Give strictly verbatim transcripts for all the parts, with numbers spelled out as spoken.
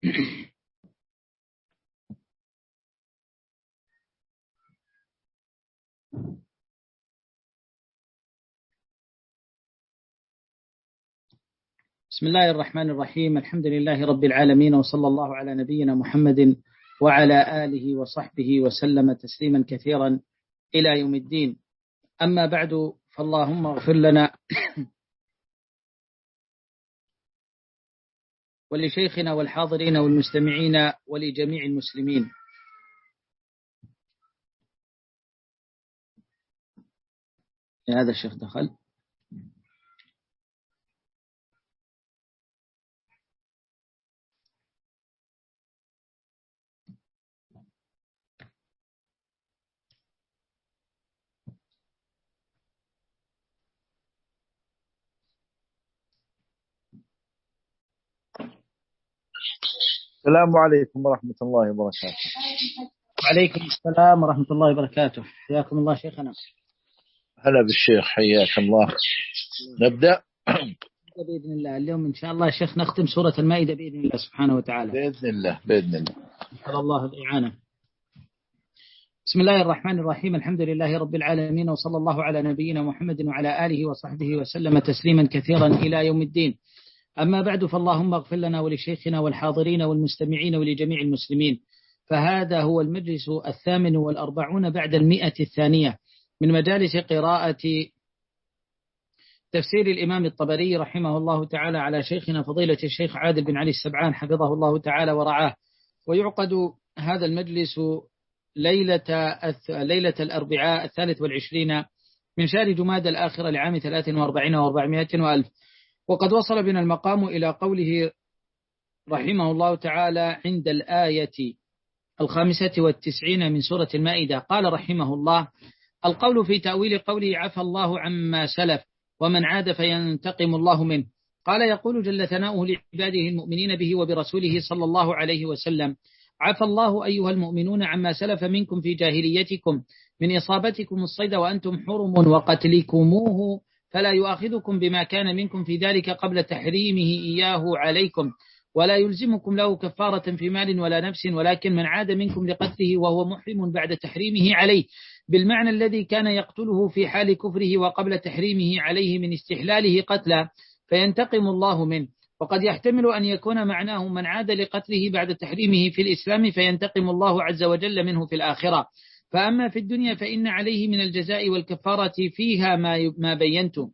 بسم الله الرحمن الرحيم. الحمد لله رب العالمين، وصلى الله على نبينا محمد وعلى آله وصحبه وسلم تسليما كثيرا إلى يوم الدين. أما بعد، فاللهم اغفر لنا ولشيخنا والحاضرين والمستمعين ولجميع المسلمين. هذا الشيخ دخل. السلام عليكم ورحمة الله وبركاته. وعليكم السلام ورحمة الله وبركاته. حياكم الله شيخنا. هلا بالشيخ، حياك الله. نبدأ بإذن الله. اليوم إن شاء الله شيخ نختم سورة المائدة بإذن الله سبحانه وتعالى. بإذن الله بإذن الله. نسأل الله الإعانة. بسم الله الرحمن الرحيم. الحمد لله رب العالمين، وصلى الله على نبينا محمد وعلى آله وصحبه وسلم تسليما كثيرا إلى يوم الدين. أما بعد، فاللهم اغفر لنا ولشيخنا والحاضرين والمستمعين ولجميع المسلمين. فهذا هو المجلس الثامن والأربعون بعد المئة الثانية من مجالس قراءة تفسير الإمام الطبري رحمه الله تعالى على شيخنا فضيلة الشيخ عادل بن علي السبعان حفظه الله تعالى ورعاه. ويعقد هذا المجلس ليلة ليلة الأربعاء الثالث والعشرين من شهر جماد الآخرة لعام ثلاث وأربعين وأربعمائة وألف. وقد وصل بنا المقام إلى قوله رحمه الله تعالى عند الآية الخامسة والتسعين من سورة المائدة. قال رحمه الله: القول في تأويل قوله عفى الله عما سلف ومن عاد فينتقم الله منه. قال: يقول جل ثناؤه لعباده المؤمنين به وبرسوله صلى الله عليه وسلم: عفى الله أيها المؤمنون عما سلف منكم في جاهليتكم من إصابتكم الصيد وأنتم حرم وقتلكموه، فلا يؤاخذكم بما كان منكم في ذلك قبل تحريمه إياه عليكم، ولا يلزمكم له كفارة في مال ولا نفس، ولكن من عاد منكم لقتله وهو محرم بعد تحريمه عليه بالمعنى الذي كان يقتله في حال كفره وقبل تحريمه عليه من استحلاله قتلا فينتقم الله منه. وقد يحتمل أن يكون معناه من عاد لقتله بعد تحريمه في الإسلام فينتقم الله عز وجل منه في الآخرة. فأما في الدنيا فإن عليه من الجزاء والكفارة فيها ما ما بينتم.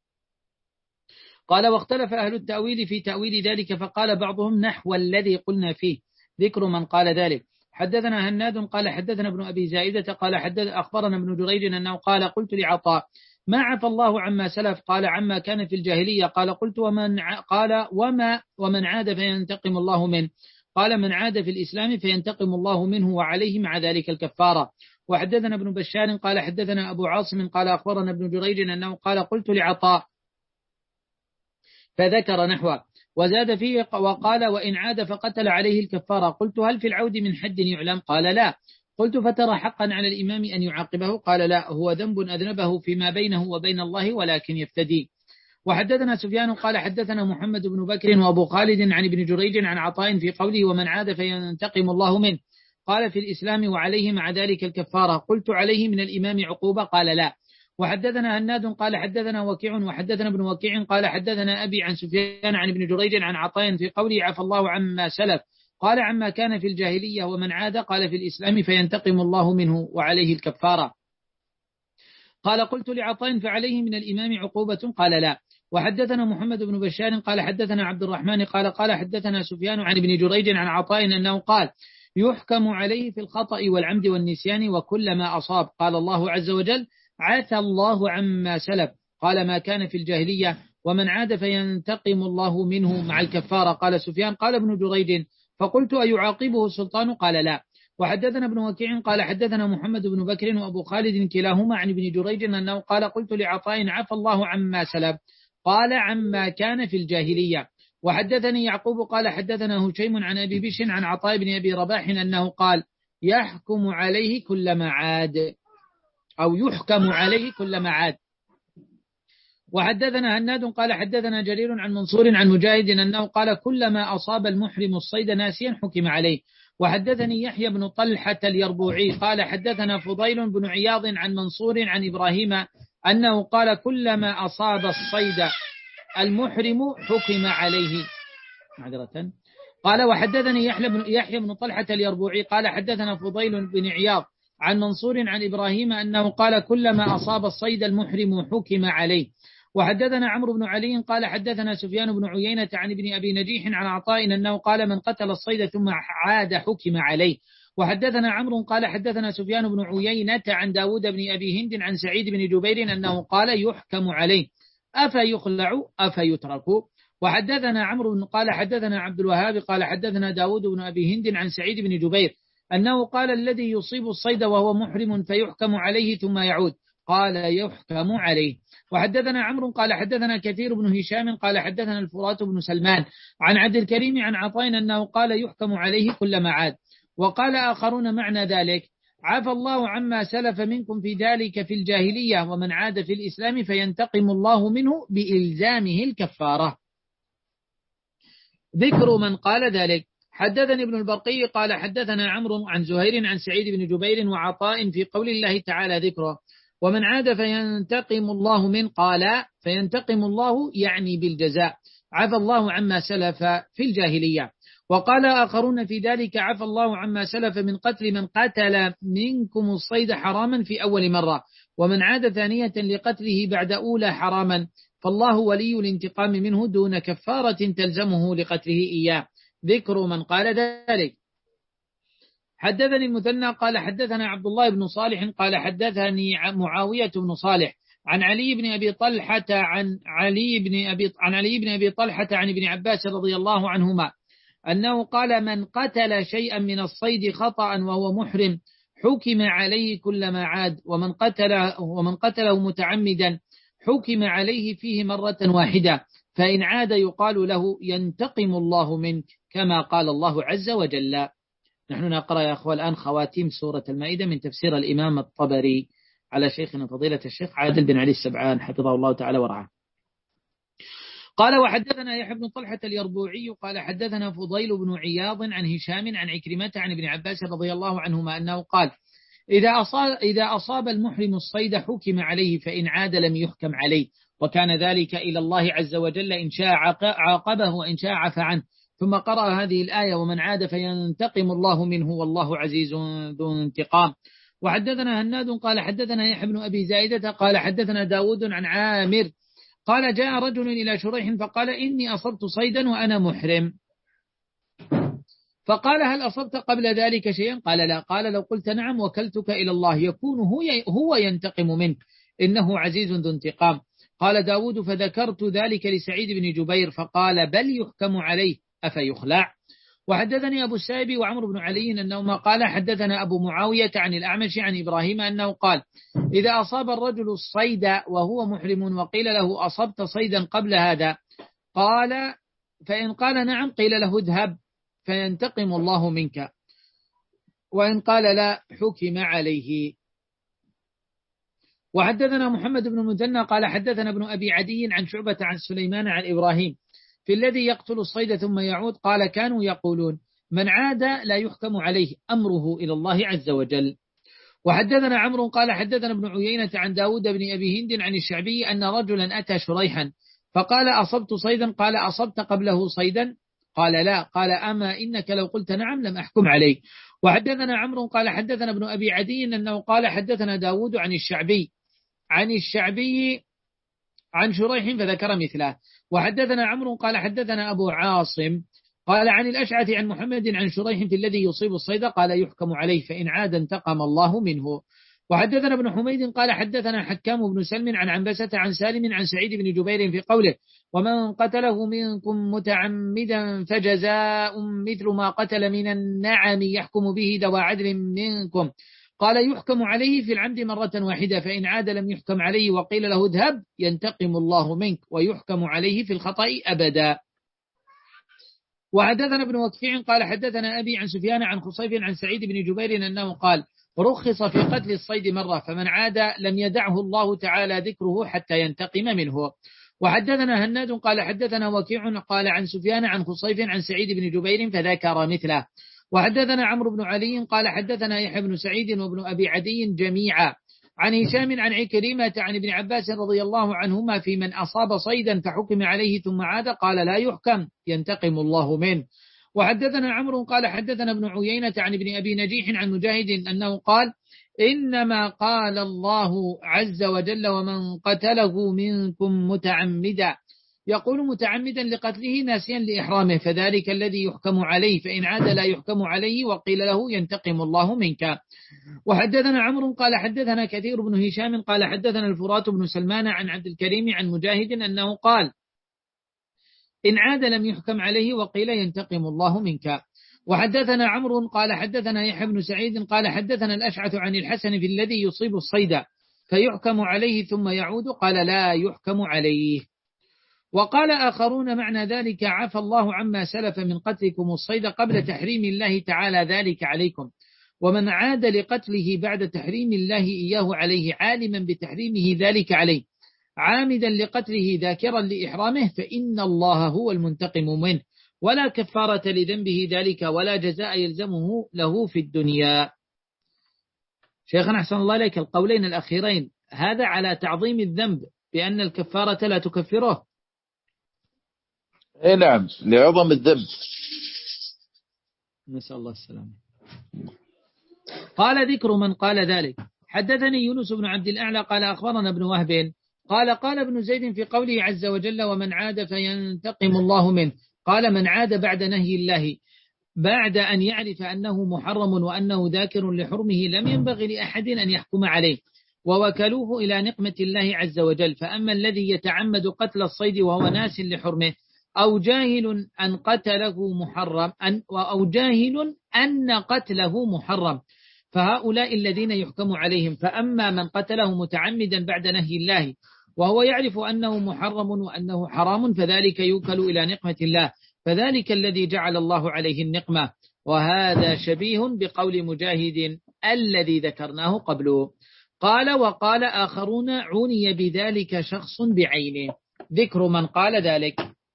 قال: واختلف أهل التأويل في تأويل ذلك، فقال بعضهم نحو الذي قلنا فيه، ذكر من قال ذلك. حدثنا هناد قال حدثنا ابن أبي زائدة قال حدث أخبرنا ابن جريج أنه قال: قلت لعطاء: ما عفى الله عما سلف؟ قال: عما كان في الجاهلية. قال: قلت ومن ع... قال وما ومن عاد فينتقم الله منه؟ قال: من عاد في الإسلام فينتقم الله منه وعليه مع ذلك الكفارة. وحدثنا ابن بشار قال حدثنا أبو عاصم قال أخبرنا ابن جريج أنه قال: قلت لعطاء فذكر نحوه، وزاد فيه وقال: وإن عاد فقتل عليه الكفارة. قلت: هل في العود من حد يعلم؟ قال: لا. قلت: فترى حقا على الإمام أن يعاقبه؟ قال: لا، هو ذنب أذنبه فيما بينه وبين الله ولكن يفتدي. وحدثنا سفيان قال حدثنا محمد بن بكر وأبو خالد عن ابن جريج عن عطاء في قوله ومن عاد فينتقم الله منه، قال: في الإسلام وعليه مع ذلك الكفارة. قلت: عليه من الإمام عقوبة؟ قال: لا. وحدثنا هناد قال حدثنا وكيع وحدثنا ابن وكيع قال حدثنا أبي عن سفيان عن ابن جريج عن عطاء في قوله عفى الله عما سلف، قال: عما كان في الجاهلية ومن عاد قال في الإسلام فينتقم الله منه وعليه الكفارة. قال: قلت لعطاء فعليه من الإمام عقوبة؟ قال: لا. وحدثنا محمد بن بشار قال حدثنا عبد الرحمن قال قال حدثنا سفيان عن ابن جريج عن عطاء أنه قال: يحكم عليه في الخطأ والعمد والنسيان وكل ما أصاب. قال الله عز وجل: عفى الله عما سلف. قال: ما كان في الجاهلية ومن عاد فينتقم الله منه مع الكفارة. قال سفيان: قال ابن جريج: فقلت: أيعاقبه السلطان؟ قال: لا. وحدثنا ابن وكيع قال حدثنا محمد بن بكر وأبو خالد كلاهما عن ابن جريج أنه قال: قلت لعطاء عفى الله عما سلف، قال: عما كان في الجاهلية. وحدثني يعقوب قال حدثنا هشيم عن أبي بشر عن عطاء بن أبي رباح أنه قال: يحكم عليه كلما عاد، أو يحكم عليه كلما عاد. وحدثنا هناد قال حدثنا جرير عن منصور عن مجاهد أنه قال كلما أصاب المحرم الصيد ناسيا حكم عليه. وحدثني يحيى بن طلحة اليربوعي قال حدثنا فضيل بن عياض عن منصور عن إبراهيم أنه قال كلما أصاب الصيد المحرم حكم عليه. معذرة. قال وحدثني يحيى بن يحيى بن طلحة اليربوعي قال حدثنا فضيل بن عياض عن منصور عن إبراهيم أنه قال كلما أصاب الصيد المحرم حكم عليه. وحدثنا عمرو بن علي قال حدثنا سفيان بن عيينة عن ابن أبي نجيح عن عطاء أنه قال من قتل الصيد ثم عاد حكم عليه. وحدثنا عمرو قال حدثنا سفيان بن عيينة عن داود بن أبي هند عن سعيد بن جبير أنه قال يحكم عليه أفيخلع أفيترك. وحدثنا عمرو قال حدثنا عبد الوهاب قال حدثنا داود بن أبي هند عن سعيد بن جبير أنه قال الذي يصيب الصيد وهو محرم فيحكم عليه ثم يعود قال يحكم عليه. وحدثنا عمرو قال حدثنا كثير بن هشام قال حدثنا الفرات بن سلمان عن عبد الكريم عن عطاء أنه قال يحكم عليه كلما عاد. وقال آخرون معنى ذلك عفى الله عما سلف منكم في ذلك في الجاهلية ومن عاد في الإسلام فينتقم الله منه بإلزامه الكفارة. ذكر من قال ذلك. حدثني ابن البرقي قال حدثنا عمرو عن زهير عن سعيد بن جبير وعطاء في قول الله تعالى ذكره ومن عاد فينتقم الله من قال فينتقم الله يعني بالجزاء عفى الله عما سلف في الجاهلية. وقال آخرون في ذلك عفى الله عما سلف من قتل من قتل منكم الصيد حراما في أول مرة ومن عاد ثانية لقتله بعد أولى حراما فالله ولي الانتقام منه دون كفارة تلزمه لقتله إياه. ذكر من قال ذلك. حدثني المثنى قال حدثنا عبد الله بن صالح قال حدثني معاوية بن صالح عن علي بن أبي طلحة عن علي بن أبي عن علي بن أبي طلحة عن ابن عباس رضي الله عنهما أنه قال من قتل شيئا من الصيد خطأ وهو محرم حكم عليه كلما عاد ومن قتله ومن قتله متعمدا حكم عليه فيه مرة واحدة فإن عاد يقال له ينتقم الله منك كما قال الله عز وجل. نحن نقرأ يا أخوة الآن خواتيم سورة المائدة من تفسير الإمام الطبري على شيخنا فضيلة الشيخ عادل بن علي السبعان حفظه الله تعالى ورعاه. قال وحدثنا يحيى بن طلحة اليربوعي قال حدثنا فضيل بن عياض عن هشام عن عكرمة عن ابن عباس رضي الله عنهما أنه قال إذا أصاب, إذا أصاب المحرم الصيد حكم عليه فإن عاد لم يحكم عليه وكان ذلك إلى الله عز وجل إن شاء عاقبه وإن شاء عفى عنه. ثم قرأ هذه الآية ومن عاد فينتقم الله منه والله عزيز ذو انتقام. وحدثنا هناد قال حدثنا يحيى بن أبي زائدة قال حدثنا داود عن عامر قال جاء رجل إلى شريح فقال إني أصبت صيدا وأنا محرم فقال هل أصبت قبل ذلك شيئا قال لا قال لو قلت نعم وكلتك إلى الله يكون هو ينتقم منك إنه عزيز ذو انتقام. قال داود فذكرت ذلك لسعيد بن جبير فقال بل يحكم عليه أفيخلع. وحدثني أبو السائب وعمر بن علي أنهما قال حدثنا أبو معاوية عن الأعمش عن إبراهيم أنه قال إذا أصاب الرجل الصيد وهو محرم وقيل له أصبت صيدا قبل هذا قال فإن قال نعم قيل له اذهب فينتقم الله منك وإن قال لا حكم عليه. وحدثنا محمد بن المثنى قال حدثنا ابن أبي عدي عن شعبة عن سليمان عن إبراهيم في الذي يقتل الصيد ثم يعود قال كانوا يقولون من عاد لا يحكم عليه أمره إلى الله عز وجل. وحدثنا عمرو قال حدثنا ابن عيينة عن داود بن أبي هند عن الشعبي أن رجلا أتى شريحا فقال أصبت صيدا قال أصبت قبله صيدا قال لا قال أما إنك لو قلت نعم لم أحكم عليه. وحدثنا عمرو قال حدثنا ابن أبي عدي أنه قال حدثنا داود عن الشعبي عن الشعبي عن شريح فذكر مثله. وحدثنا عمرو قال حدثنا أبو عاصم قال عن الأشعث عن محمد عن شريح في الذي يصيب الصيد قال يحكم عليه فإن عاد انتقم الله منه. وحدثنا ابن حميد قال حدثنا حكام بن سلم عن عنبسة عن سالم عن سعيد بن جبير في قوله ومن قتله منكم متعمدا فجزاء مثل ما قتل من النعم يحكم به ذوى عدل منكم قال يحكم عليه في العمد مرة واحدة فإن عاد لم يحكم عليه وقيل له اذهب ينتقم الله منك ويحكم عليه في الخطأ أبدا. وحدثنا ابن وكيع قال حدثنا أبي عن سفيان عن خصيف عن سعيد بن جبير أنه قال رخص في قتل الصيد مرة، فمن عاد لم يدعه الله تعالى ذكره حتى ينتقم منه. وحدثنا هناد قال حدثنا وكيع قال عن سفيان عن خصيف عن سعيد بن جبير فذكر مثله. وحدثنا عمرو بن علي قال حدثنا يحيى بن سعيد وابن أبي عدي جميعا عن هشام عن عكرمة عن ابن عباس رضي الله عنهما في من أصاب صيدا فحكم عليه ثم عاد قال لا يحكم ينتقم الله منه. وحدثنا عمرو قال حدثنا ابن عيينة عن ابن أبي نجيح عن مجاهد أنه قال إنما قال الله عز وجل ومن قتله منكم متعمدا، يقول متعمدا لقتله ناسيا لإحرامه، فذلك الذي يحكم عليه، فإن عاد لا يحكم عليه وقيل له ينتقم الله منك. وحدثنا عمرو قال حدثنا كثير بن هشام قال حدثنا الفرات بن سلمان عن عبد الكريم عن مجاهد أنه قال إن عاد لم يحكم عليه وقيل ينتقم الله منك. وحدثنا عمرو قال حدثنا يحيى بن سعيد قال حدثنا الأشعث عن الحسن في الذي يصيب الصيد فيحكم عليه ثم يعود قال لا يحكم عليه. وقال آخرون معنى ذلك عفى الله عما سلف من قتلكم الصيد قبل تحريم الله تعالى ذلك عليكم، ومن عاد لقتله بعد تحريم الله إياه عليه عالما بتحريمه ذلك عليه عامدا لقتله ذاكرا لإحرامه فإن الله هو المنتقم منه، ولا كفارة لذنبه ذلك ولا جزاء يلزمه له في الدنيا. شيخنا أحسن الله إليك، القولين الأخيرين هذا على تعظيم الذنب بأن الكفارة لا تكفره؟ اي نعم، لعظم الذنب. نسأل الله السلامة. قال ذكر من قال ذلك. حدثني يونس بن عبد الأعلى قال أخبرنا ابن وهب قال قال ابن زيد في قوله عز وجل ومن عاد فينتقم الله منه، قال من عاد بعد نهي الله بعد أن يعرف أنه محرم وأنه ذاكر لحرمه لم ينبغي لأحد أن يحكم عليه، ووكلوه إلى نقمة الله عز وجل. فأما الذي يتعمد قتل الصيد وهو ناس لحرمه أو جاهل أن قتله محرم أن أو جاهل أن قتله محرم فهؤلاء الذين يحكم عليهم. فأما من قتله متعمدا بعد نهي الله وهو يعرف أنه محرم وأنه حرام فذلك يوكل إلى نقمة الله، فذلك الذي جعل الله عليه النقمة. وهذا شبيه بقول مجاهد الذي ذكرناه قبله. قال وقال آخرون عني بذلك شخص بعينه. ذكر من قال ذلك.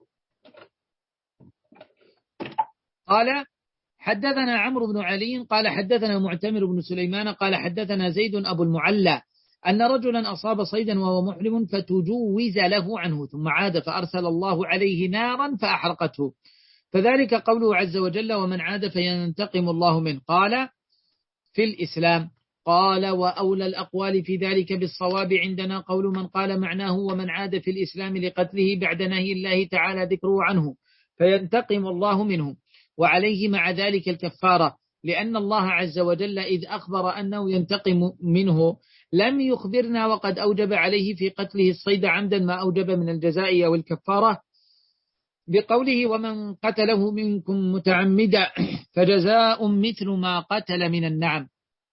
قال حدثنا عمرو بن علي قال حدثنا معتمر بن سليمان قال حدثنا زيد أبو المعلى أن رجلا أصاب صيدا وهو محرم فتجوز له عنه ثم عاد فأرسل الله عليه نارا فأحرقته، فذلك قوله عز وجل ومن عاد فينتقم الله منه. قال في الإسلام. قال وأولى الأقوال في ذلك بالصواب عندنا قول من قال معناه ومن عاد في الإسلام لقتله بعد نهي الله تعالى ذكره عنه فينتقم الله منه، وعليه مع ذلك الكفارة، لأن الله عز وجل إذ أخبر أنه ينتقم منه لم يخبرنا وقد أوجب عليه في قتله الصيد عمدا ما أوجب من الجزاء أو الكفارة بقوله ومن قتله منكم متعمدا فجزاء مثل ما قتل من النعم،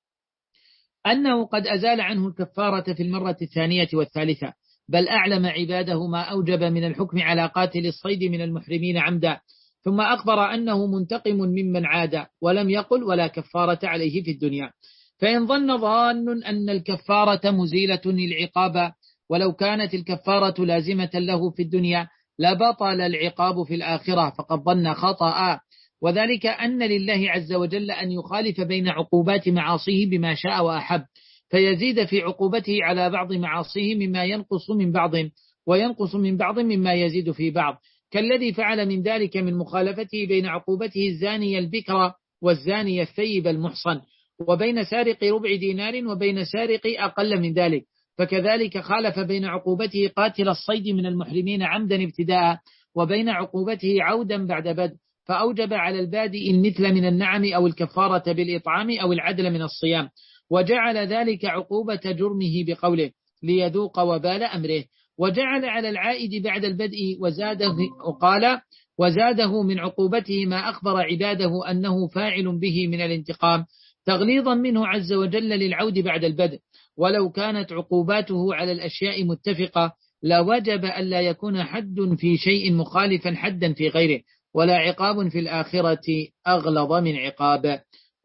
أنه قد أزال عنه الكفارة في المرة الثانية والثالثة، بل أعلم عباده ما أوجب من الحكم على قاتل الصيد من المحرمين عمدا، ثم أخبر أنه منتقم ممن عاد ولم يقل ولا كفارة عليه في الدنيا. فإن ظن ظان أن الكفارة مزيلة للعقاب ولو كانت الكفارة لازمة له في الدنيا لبطل العقاب في الآخرة فقد ظن خطأ، وذلك أن لله عز وجل أن يخالف بين عقوبات معاصيه بما شاء وأحب، فيزيد في عقوبته على بعض معاصيه مما ينقص من بعض وينقص من بعض مما يزيد في بعض، كالذي فعل من ذلك من مخالفته بين عقوبته الزاني البكر والزاني الثيب المحصن، وبين سارق ربع دينار وبين سارق أقل من ذلك، فكذلك خالف بين عقوبته قاتل الصيد من المحرمين عمدا ابتداء وبين عقوبته عودا بعد بدء، فأوجب على البادئ المثل من النعم أو الكفارة بالإطعام أو العدل من الصيام، وجعل ذلك عقوبة جرمه بقوله ليذوق وبال أمره، وجعل على العائد بعد البدء وزاده وقال وزاده من عقوبته ما أخبر عباده أنه فاعل به من الانتقام تغليظا منه عز وجل للعود بعد البدء، ولو كانت عقوباته على الأشياء متفقة لوجب ألا يكون حد في شيء مخالفا حدا في غيره، ولا عقاب في الآخرة أغلظ من عقاب.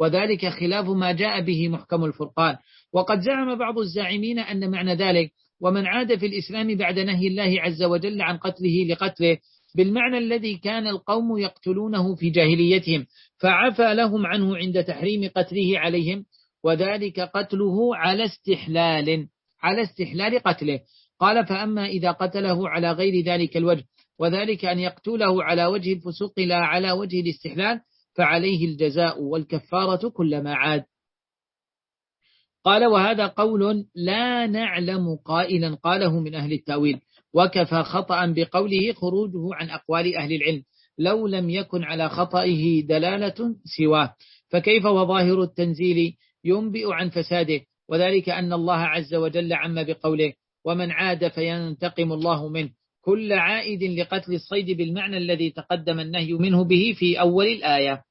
وذلك خلاف ما جاء به محكم الفرقان. وقد زعم بعض الزاعمين أن معنى ذلك ومن عاد في الإسلام بعد نهي الله عز وجل عن قتله لقتله بالمعنى الذي كان القوم يقتلونه في جاهليتهم فعفى لهم عنه عند تحريم قتله عليهم، وذلك قتله على استحلال على استحلال قتله. قال فأما إذا قتله على غير ذلك الوجه وذلك أن يقتله على وجه الفسوق لا على وجه الاستحلال فعليه الجزاء والكفارة كلما عاد. قال وهذا قول لا نعلم قائلا قاله من أهل التأويل، وكفى خطأ بقوله خروجه عن أقوال أهل العلم لو لم يكن على خطئه دلالة سواه، فكيف وظاهر التنزيل ينبئ عن فساده، وذلك أن الله عز وجل عم بقوله ومن عاد فينتقم الله منه كل عائد لقتل الصيد بالمعنى الذي تقدم النهي منه به في أول الآية.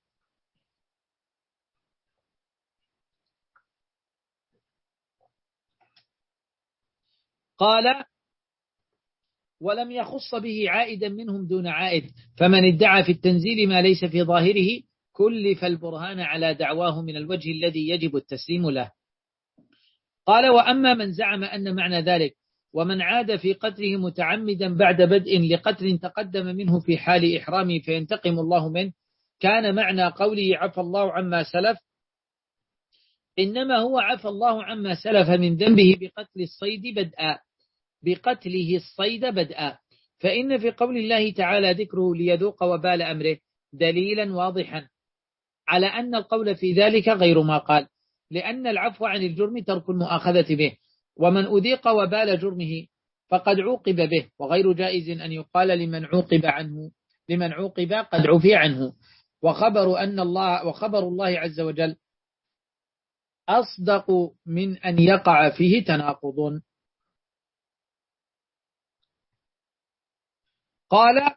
قال ولم يخص به عائدا منهم دون عائد، فمن ادعى في التنزيل ما ليس في ظاهره كلف البرهان على دعواه من الوجه الذي يجب التسليم له. قال وأما من زعم أن معنى ذلك ومن عاد في قتله متعمدا بعد بدء لقتل تقدم منه في حال إحرامه فينتقم الله منه كان معنى قوله عفى الله عما سلف إنما هو عفى الله عما سلف من ذنبه بقتل الصيد بدءا بقتله الصيد بدءا، فإن في قول الله تعالى ذكره ليذوق وبال أمره دليلا واضحا على أن القول في ذلك غير ما قال، لأن العفو عن الجرم ترك المؤاخذة به، ومن أذيق وبال جرمه فقد عوقب به، وغير جائز أن يقال لمن عوقب عنه لمن عوقب قد عفي عنه. وخبر أن الله وخبر الله عز وجل أصدق من أن يقع فيه تناقض. قال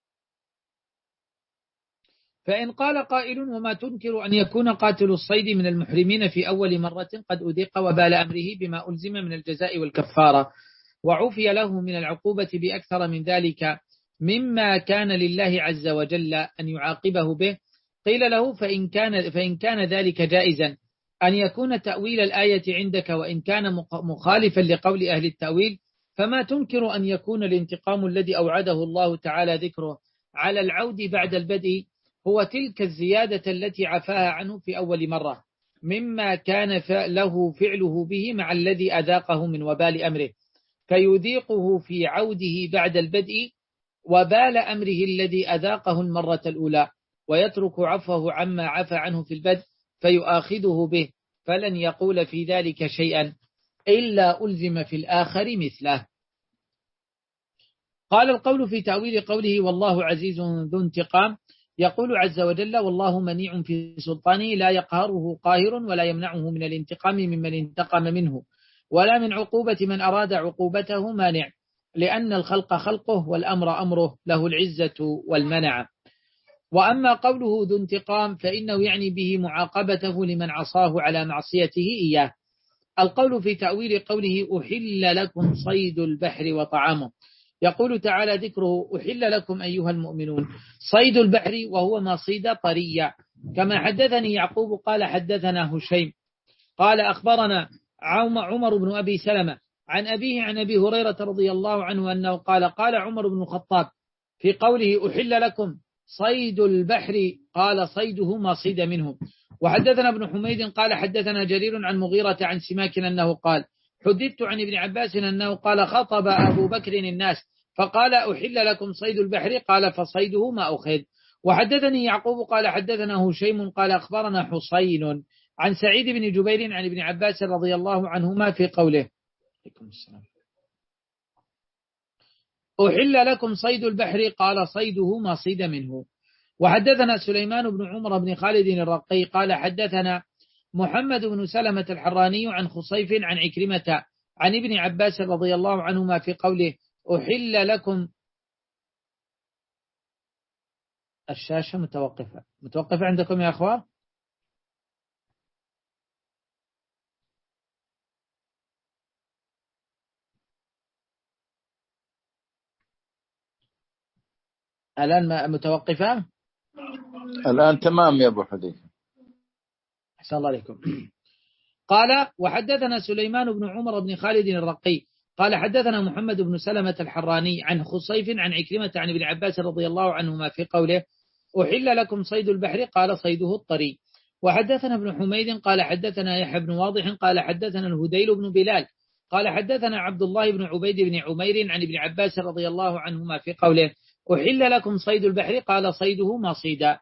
فإن قال قائل وما تنكر أن يكون قاتل الصيد من المحرمين في أول مرة قد أذيق وبال أمره بما ألزم من الجزاء والكفارة وعفي له من العقوبة بأكثر من ذلك مما كان لله عز وجل أن يعاقبه به، قيل له فإن كان, فإن كان ذلك جائزا أن يكون تأويل الآية عندك وإن كان مخالفا لقول أهل التأويل فما تنكر أن يكون الانتقام الذي أوعده الله تعالى ذكره على العود بعد البدء هو تلك الزيادة التي عفاها عنه في أول مرة مما كان له فعله به مع الذي أذاقه من وبال أمره، فيذيقه في عوده بعد البدء وبال أمره الذي أذاقه المرة الأولى ويترك عفوه عما عفى عنه في البدء فيؤاخذه به، فلن يقول في ذلك شيئا إلا ألزم في الآخر مثله. قال القول في تأويل قوله والله عزيز ذو انتقام يقول عز وجل والله منيع في سلطانه لا يقهره قاهر ولا يمنعه من الانتقام ممن انتقم منه ولا من عقوبة من أراد عقوبته مانع، لأن الخلق خلقه والأمر أمره له العزة والمنع. وأما قوله ذو انتقام فإنه يعني به معاقبته لمن عصاه على معصيته إياه. القول في تأويل قوله أحل لكم صيد البحر وطعامه يقول تعالى ذكره أحل لكم أيها المؤمنون صيد البحر وهو ما صيد طريا، كما حدثني يعقوب قال حدثنا هشيم قال أخبرنا عمر بن أبي سلمة عن أبيه عن أبي هريرة رضي الله عنه أنه قال قال عمر بن الخطاب في قوله أحل لكم صيد البحر قال صيده ما صيد منه. وحدثنا ابن حميد قال حدثنا جرير عن مغيرة عن سماك أنه قال حدثت عن ابن عباس أنه قال خطب أبو بكر الناس فقال أحل لكم صيد البحر قال فصيده ما أخذ. وحدثني يعقوب قال حدثنا هشيم قال أخبرنا حصين عن سعيد بن جبير عن ابن عباس رضي الله عنهما في قوله أحل لكم صيد البحر قال صيده ما صيد منه. وحدثنا سليمان بن عمر بن خالد الرقي قال حدثنا محمد بن سلمة الحراني عن خصيف عن عكرمة عن ابن عباس رضي الله عنهما في قوله أحل لكم. الشاشة متوقفة متوقفة عندكم يا أخوة؟ الآن متوقفة؟ الآن تمام يا أبو حذيفة. أحسن الله عليكم. قال وحدثنا سليمان بن عمر بن خالد الرقي قال حدثنا محمد بن سلمة الحراني عن خصيف عن عكرمة عن ابن عباس رضي الله عنهما في قوله أحل لكم صيد البحر قال صيده الطري. وحدثنا ابن حميد قال حدثنا يحيى بن واضح قال حدثنا الهديل بن بلال قال حدثنا عبد الله بن عبيد بن عمير عن ابن عباس رضي الله عنهما في قوله أحل لكم صيد البحر قال صيده ما صيدا.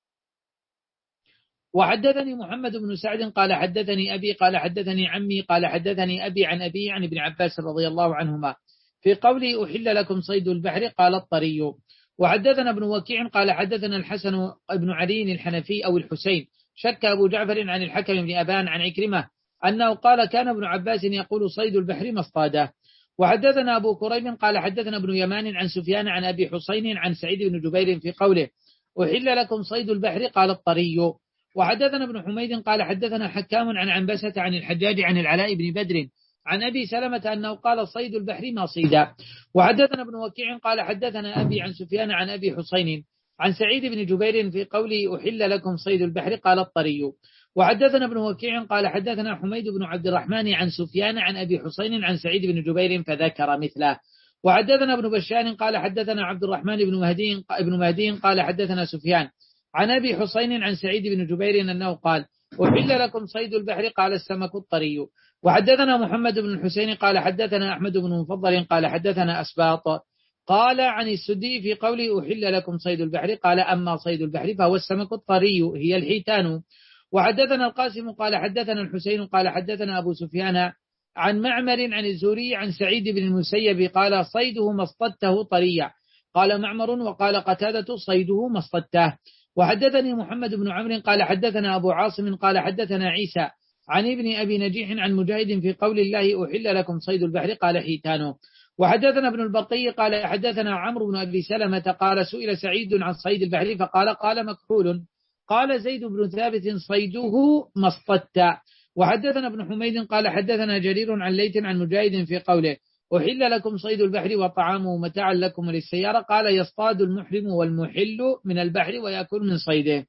وحدثني محمد بن سعد قال حدثني أبي قال حدثني عمي قال حدثني أبي عن أبي عن ابن عباس رضي الله عنهما في قوله أحل لكم صيد البحر قال الطري. وحدثنا ابن وكيع قال حدثنا الحسن بن علي الحنفي أو الحسين شك أبو جعفر عن الحكم بن أبان عن عكرمة أنه قال كان ابن عباس يقول صيد البحر مصطاده. وحدثنا أبو كريب قال حدثنا ابن يمان عن سفيان عن أبي حسين عن سعيد بن جبير في قوله أحل لكم صيد البحر قال الطري. وحدثنا ابن حميد قال حدثنا حكام عن عنبسة عن الحجاج عن العلاء بن بدر عن أبي سلمة أنه قال صيد البحر ما صيدا. وحدثنا ابن وكيع قال حدثنا أبي عن سفيان عن أبي حسين عن سعيد بن جبير في قوله أحل لكم صيد البحر قال الطري. وحدثنا ابن وكيع قال حدثنا حميد بن عبد الرحمن عن سفيان عن أبي حسين عن سعيد بن جبير فذكر مثله. وحدثنا ابن بشار قال حدثنا عبد الرحمن بن مهدي ابن مهدي قال حدثنا سفيان عن أبي حسين عن سعيد بن جبير أنه قال أحل لكم صيد البحر قال السمك الطري. وحدثنا محمد بن الحسين قال حدثنا أحمد بن مفضل قال حدثنا أسباط قال عن السدي في قوله أحل لكم صيد البحر قال أما صيد البحر فهو السمك الطري هي الحيتان. وحدثنا القاسم قال حدثنا الحسين قال حدثنا أبو سفيان عن معمر عن الزهري عن سعيد بن المسيب قال صيده ما اصطدته طريا قال معمر وقال قتادة صيده ما اصطدته. وحدثني محمد بن عمرو قال حدثنا أبو عاصم قال حدثنا عيسى عن ابن أبي نجيح عن مجاهد في قول الله أحل لكم صيد البحر قال حيتانه. وحدثنا ابن البقي قال حدثنا عمرو بن أبي سلمة قال سئل سعيد عن صيد البحر فقال قال مكحول قال زيد بن ثابت صيده ما اصطدت. وحدثنا ابن حميد قال حدثنا جرير عن ليث عن مجاهد في قوله أحل لكم صيد البحر وطعامه متاعا لكم وللسيارة قال يصطاد المحرم والمحل من البحر ويأكل من صيده.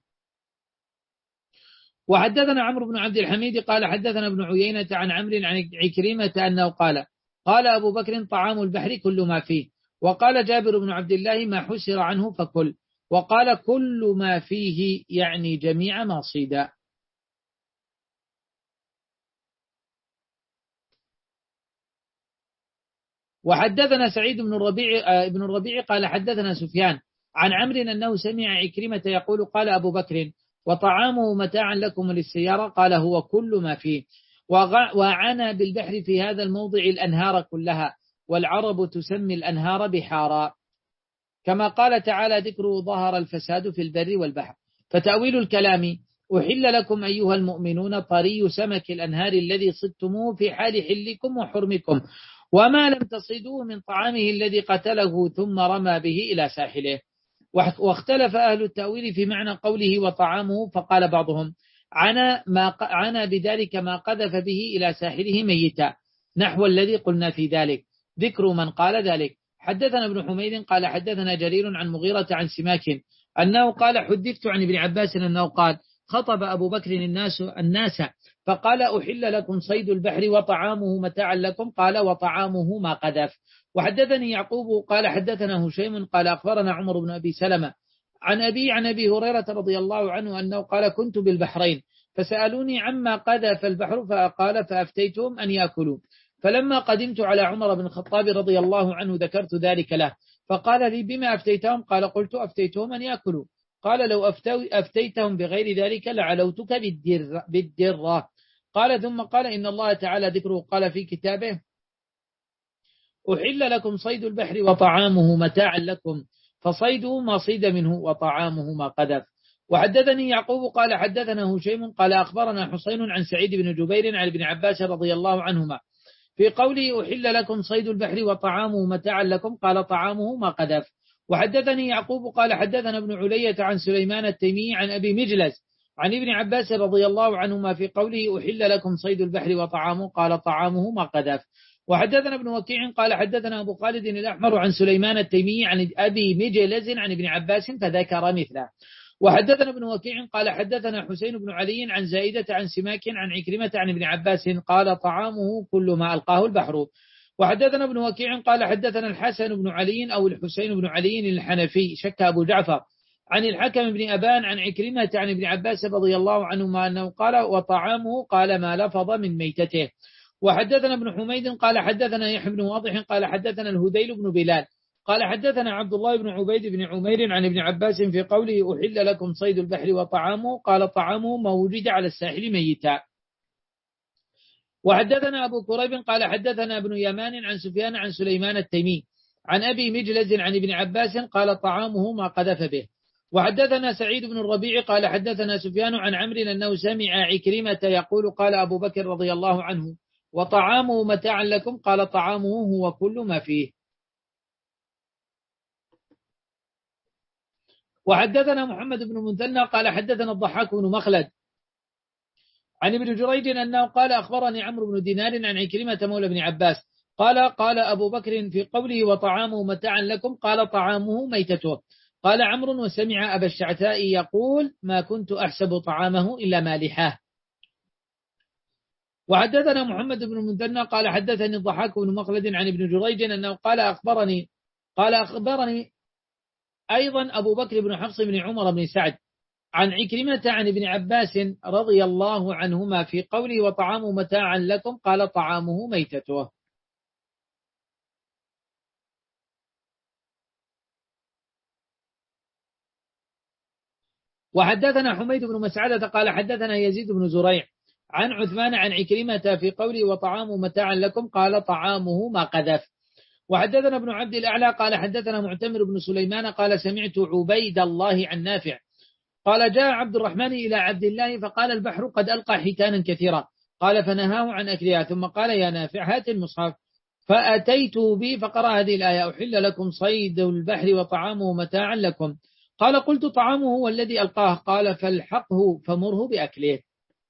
وحدثنا عمرو بن عبد الحميد قال حدثنا ابن عيينة عن عمرو عن عكرمة أنه قال قال أبو بكر طعام البحر كل ما فيه. وقال جابر بن عبد الله ما حسر عنه فكل. وقال كل ما فيه يعني جميع ما صيد. وحدثنا سعيد بن الربيع ابن الربيع قال حدثنا سفيان عن عمرو أنه سمع عكرمة يقول قال أبو بكر وطعامه متاعا لكم للسيارة قال هو كل ما فيه. وعنى بالبحر في هذا الموضع الأنهار كلها والعرب تسمي الأنهار بحارا كما قال تعالى ذكره ظهر الفساد في البر والبحر. فتأويل الكلام أحل لكم أيها المؤمنون طري سمك الأنهار الذي صدتموه في حال حلكم وحرمكم وما لم تصيدوه من طعامه الذي قتله ثم رمى به إلى ساحله. واختلف أهل التأويل في معنى قوله وطعامه فقال بعضهم عنا, ما عنا بذلك ما قذف به إلى ساحله ميتا نحو الذي قلنا في ذلك ذكر من قال ذلك. حدثنا ابن حميد قال حدثنا جرير عن مغيرة عن سماك أنه قال حدثت عن ابن عباس أنه قال خطب أبو بكر الناس الناس فقال أحل لكم صيد البحر وطعامه متاعا لكم قال وطعامه ما قذف. وحدثني يعقوب قال حدثنا هشيم قال أخبرنا عمر بن أبي سلمة عن أبي عن أبي هريرة رضي الله عنه أنه قال كنت بالبحرين فسألوني عما قذف البحر فقال فأفتيتهم أن يأكلوا. فلما قدمت على عمر بن الخطاب رضي الله عنه ذكرت ذلك له فقال لي بما أفتيتهم قال قلت أفتيتهم أن يأكلوا قال لو أفتيتهم بغير ذلك لعلوتك بالدر بالدرة. قال ثم قال إن الله تعالى ذكره قال في كتابه أحل لكم صيد البحر وطعامه متاعا لكم فصيده ما صيد منه وطعامه ما قذف. وحدثني يعقوب قال حدثنا هشيم قال أخبرنا حسين عن سعيد بن جبير عن ابن عباس رضي الله عنهما في قوله أحل لكم صيد البحر وطعامه متاعا لكم قال طعامه ما قذف. وحدثني يعقوب قال حدثنا ابن علية عن سليمان التيمي عن أبي مجلس عن ابن عباس رضي الله عنهما في قوله أحل لكم صيد البحر وطعامه قال طعامه ما قذف. وحدثنا ابن وكيع قال حدثنا أبو خالد الأحمر عن سليمان التيمي عن أبي مجلس عن ابن عباس فذكر مثله. وحدثنا ابن وكيع قال حدثنا حسين بن علي عن زائدة عن سماك عن عكرمة عن ابن عباس قال طعامه كل ما ألقاه البحر. وحدثنا ابن وكيع قال حدثنا الحسن بن علي أو الحسين بن علي الحنفي شك أبو جعفر عن الحكم بن أبان عن عكرمة عن ابن عباس رضي الله عنهما أنه قال وطعامه قال ما لفظ من ميتته. وحدثنا ابن حميد قال حدثنا يحيى بن واضح قال حدثنا الهذيل بن بلال قال حدثنا عبد الله بن عبيد بن عمير عن ابن عباس في قوله أحل لكم صيد البحر وطعامه قال طعامه ما وجد على الساحل ميتا. وحدثنا أبو كريب قال حدثنا ابن يمان عن سفيان عن سليمان التيمي عن أبي مجلز عن ابن عباس قال طعامه ما قذف به. وحدثنا سعيد بن الربيع قال حدثنا سفيان عن عمرو أنه سمع عكرمة يقول قال أبو بكر رضي الله عنه وطعامه متاعا لكم قال طعامه هو كل ما فيه. وحدثنا محمد بن المثنى قال حدثنا الضحاك بن مخلد عن ابن جريج أنه قال أخبرني عمرو بن دينار عن عكرمة مولى بن عباس قال قال أبو بكر في قوله وطعامه متاعا لكم قال طعامه ميتته. قال عمرو وسمع أبا الشعثاء يقول ما كنت أحسب طعامه إلا مالحاه. وحدثنا محمد بن المثنى قال حدثني الضحاك بن مخلد عن ابن جريج أنه قال أخبرني قال أخبرني أيضا أبو بكر بن حفص بن عمر بن سعد عن عكرمة عن ابن عباس رضي الله عنهما في قوله وطعامه متاعا لكم قال طعامه ميتته. وحدثنا حميد بن مسعدة قال حدثنا يزيد بن زريع عن عثمان عن عكرمة في قوله وطعامه متاعا لكم قال طعامه ما قذف. وحدثنا ابن عبد الأعلى قال حدثنا معتمر بن سليمان قال سمعت عبيد الله عن نافع قال جاء عبد الرحمن إلى عبد الله فقال البحر قد ألقى حيتانا كثيرا قال فنهاه عن أكلها ثم قال يا نافع هات المصحف فأتيت به فقرأ هذه الآية أحل لكم صيد البحر وطعامه متاعا لكم قال قلت طعامه هو الذي ألقاه قال فالحقه فمره بأكله.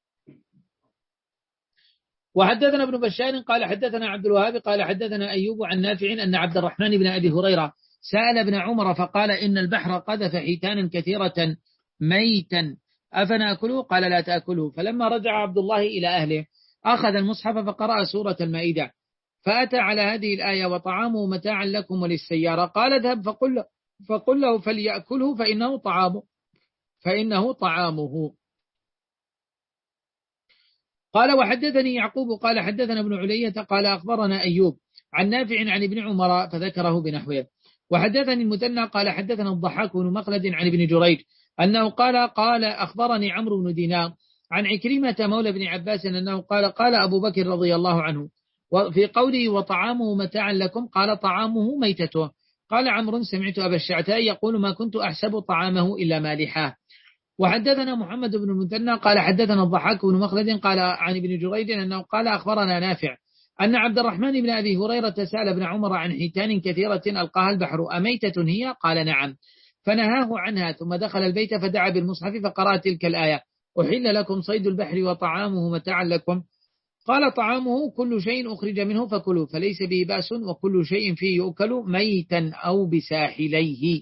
وحدثنا ابن بشار قال حدثنا عبد الوهاب قال حدثنا أيوب عن نافع أن عبد الرحمن بن أبي هريرة سأل ابن عمر فقال إن البحر قذف حيتانا كثيرة ميتا أفنأكله قال لا تأكله. فلما رجع عبد الله إلى أهله أخذ المصحف فقرأ سورة المائدة فأتى على هذه الآية وطعامه متاعا لكم وللسيارة قال اذهب فقل, فقل له فليأكله فإنه طعامه فإنه طعامه. قال وحدثني يعقوب قال حدثنا ابن علية قال أخبرنا أيوب عن نافع عن ابن عمر فذكره بنحوه. وحدثني المثنى قال حدثنا الضحاك بن مخلد عن ابن جريج أنه قال قال أخبرني عمرو بن دينار عن عكرمة مولى بن عباس أنه قال قال أبو بكر رضي الله عنه وفي قوله وطعامه متاعا لكم قال طعامه ميتته. قال عمرو سمعت أبا الشعثاء يقول ما كنت أحسب طعامه إلا مالحاه. وحدثنا محمد بن المثنى قال حدثنا الضحاك بن مخلد قال عن ابن جريج أنه قال أخبرنا نافع أن عبد الرحمن بن أبي هريرة سأل ابن عمر عن حيتان كثيرة ألقاها البحر أميتة هي قال نعم فنهاه عنها ثم دخل البيت فدعا بالمصحف فقرأ تلك الآية أحل لكم صيد البحر وطعامه متاعا لكم قال طعامه كل شيء أخرج منه فكلوا فليس به بأس وكل شيء فيه يؤكل ميتا أو بساحليه.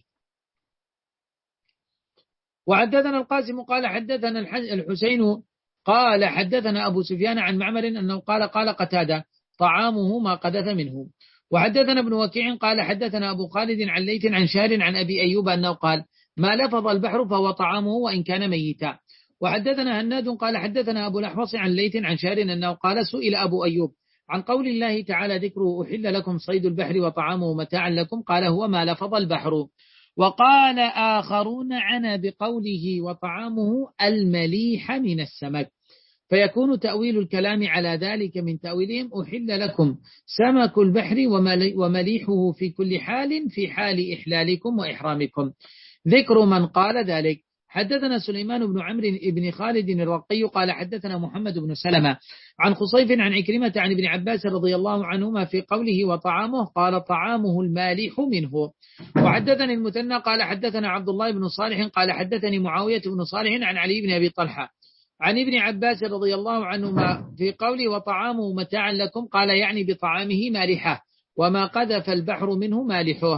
وحدثنا القاسم قال حدثنا الحسين قال حدثنا أبو سفيان عن معمر أنه قال قال قتادة طعامه ما قذف منه. وحدثنا ابن وكيع قال حدثنا أبو خالد عن ليث عن شهر عن أبي أيوب أنه قال ما لفظ البحر فهو طعامه وإن كان ميتا. وحدثنا هناد قال حدثنا أبو الأحوص عن ليث عن شهر أنه قال سئل أبو أيوب عن قول الله تعالى ذكره أحل لكم صيد البحر وطعامه متاعا لكم قال هو ما لفظ البحر. وقال آخرون عنا بقوله وطعامه المليح من السمك فيكون تأويل الكلام على ذلك من تأويلهم أحل لكم سمك البحر ومليحه في كل حال في حال إحلالكم وإحرامكم. ذكر من قال ذلك. حدثنا سليمان بن عمرو بن خالد الرقي قال حدثنا محمد بن سلمة عن خصيف عن عكرمة عن ابن عباس رضي الله عنهما في قوله وطعامه قال طعامه المالح منه. وحدثني المثنى قال حدثنا عبد الله بن صالح قال حدثني معاوية بن صالح عن علي بن أبي طلحة عن ابن عباس رضي الله عنهما في قوله وطعامه متاعا لكم قال يعني بطعامه مالحة وما قذف البحر منه مالحه.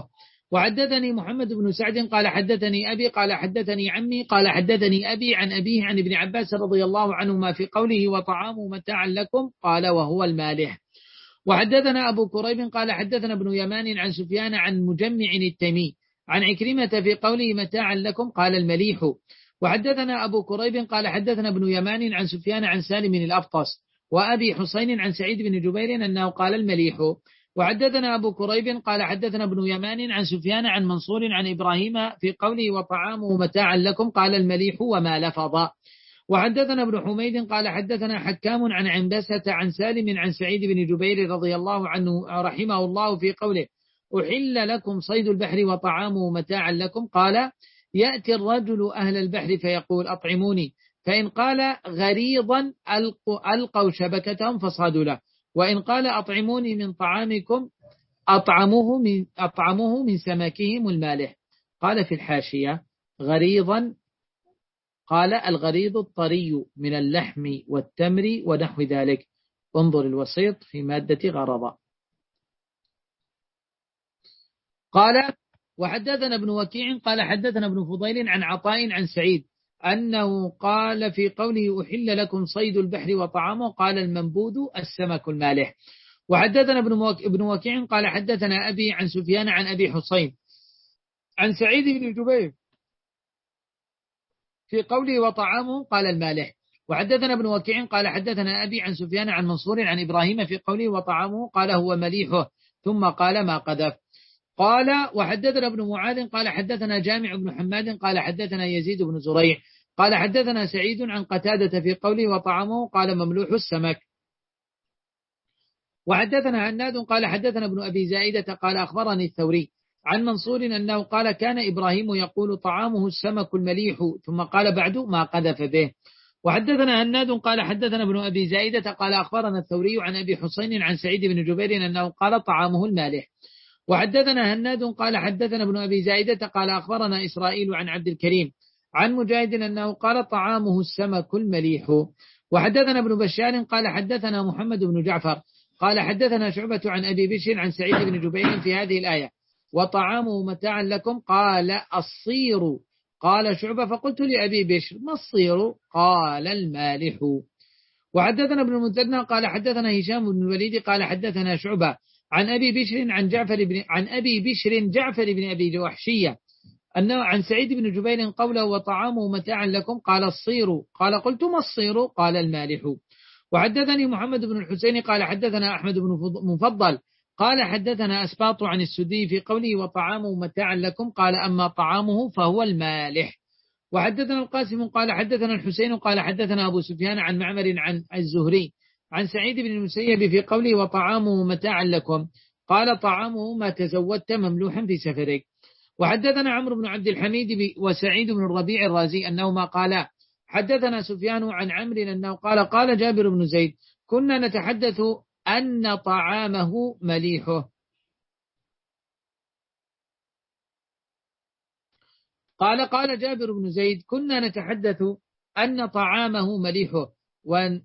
وحدثني محمد بن سعد قال حدثني أبي قال حدثني عمي قال حدثني أبي عن أبيه عن ابن عباس رضي الله عنهما في قوله وطعامه متاعا لكم قال وهو المالح. وحدثنا أبو كريب قال حدثنا ابن يمان عن سفيان عن مجمع التيمي عن عكرمة في قوله متاعا لكم قال المليح. وحدثنا أبو كريب قال حدثنا ابن يمان عن سفيان عن سالم الأفطس وأبي حسين عن سعيد بن جبير أنه قال المليح. وحدثنا أبو كريب قال حدثنا ابن يمان عن سفيان عن منصور عن إبراهيم في قوله وطعامه متاعا لكم قال المليح وما لفظ. وحدثنا ابن حميد قال حدثنا حكام عن عنبسة عن سالم عن سعيد بن جبير رضي الله عنه رحمه الله في قوله أحل لكم صيد البحر وطعامه متاعا لكم قال يأتي الرجل أهل البحر فيقول أطعموني فإن قال غريضا ألقوا شبكتهم فصادوا له وإن قال أطعموني من طعامكم أطعموه من, أطعموه من سمكهم المالح. قال في الحاشية غريضا قال الغريض الطري من اللحم والتمر ونحو ذلك. انظر الوسيط في مادة غرض. قال وحدثنا ابن وكيع قال حدثنا ابن فضيل عن عطاء عن سعيد أنه قال في قوله أحل لكم صيد البحر وطعامه قال المنبوذ السمك المالح. وحدثنا ابن وكيع قال حدثنا أبي عن سفيان عن أبي حسين عن سعيد بن جبير في قوله وطعامه قال المالح. وحدثنا ابن وكيع قال حدثنا أبي عن سفيان عن منصور عن إبراهيم في قوله وطعامه قال هو مليحه ثم قال ما قذف. قال وحدثنا ابن معاذ قال حدثنا جامع بن حماد قال حدثنا يزيد بن زريع قال حدثنا سعيد عن قتادة في قوله وطعامه قال مملوح السمك. وحدثنا هناد قال حدثنا ابن أبي زائدة قال أخبرني الثوري عن منصور أنه قال كان إبراهيم يقول طعامه السمك المليح ثم قال بعد ما قذف به. وحدثنا هناد قال حدثنا ابن أبي زائدة قال أخبرنا الثوري عن أبي حسين عن سعيد بن جبير أنه قال طعامه المالح. وحدثنا هناد قال حدثنا ابن أبي زائدة قال أخبرنا إسرائيل عن عبد الكريم عن مجاهد أنه قال طعامه السمك المليح. وحدثنا ابن بشار قال حدثنا محمد بن جعفر قال حدثنا شعبة عن أبي بشر عن سعيد بن جبير في هذه الآية وطعامه متاعا لكم قال الصير. قال شعبة فقلت لأبي بشر ما الصير قال المالح. وحدثنا ابن المثنى قال حدثنا هشام بن الوليد قال حدثنا شعبة عن أبي بشر عن جعفر بن عن أبي بشر جعفر بن أبي وحشية أنه عن سعيد بن جبير قوله وطعامه متاعا لكم قال الصير. قال قلت ما الصير قال المالح. وحدثني محمد بن الحسين قال حدثنا أحمد بن مفضل قال حدثنا أسباط عن السدي في قوله وطعامه متاعا لكم قال أما طعامه فهو المالح. وحدثنا القاسم قال حدثنا الحسين قال حدثنا أبو سفيان عن معمر عن الزهري عن سعيد بن المسيب في قوله وطعامه متاعا لكم قال طعامه ما تزودت مملوحا في سفرك. وحدثنا عمرو بن عبد الحميد وسعيد بن الربيع الرازي أنهما قالا حدثنا سفيان عن عمرو أنه قال قال جابر بن زيد كنا نتحدث أن طعامه مليحه. قال قال جابر بن زيد كنا نتحدث أن طعامه مليحه ون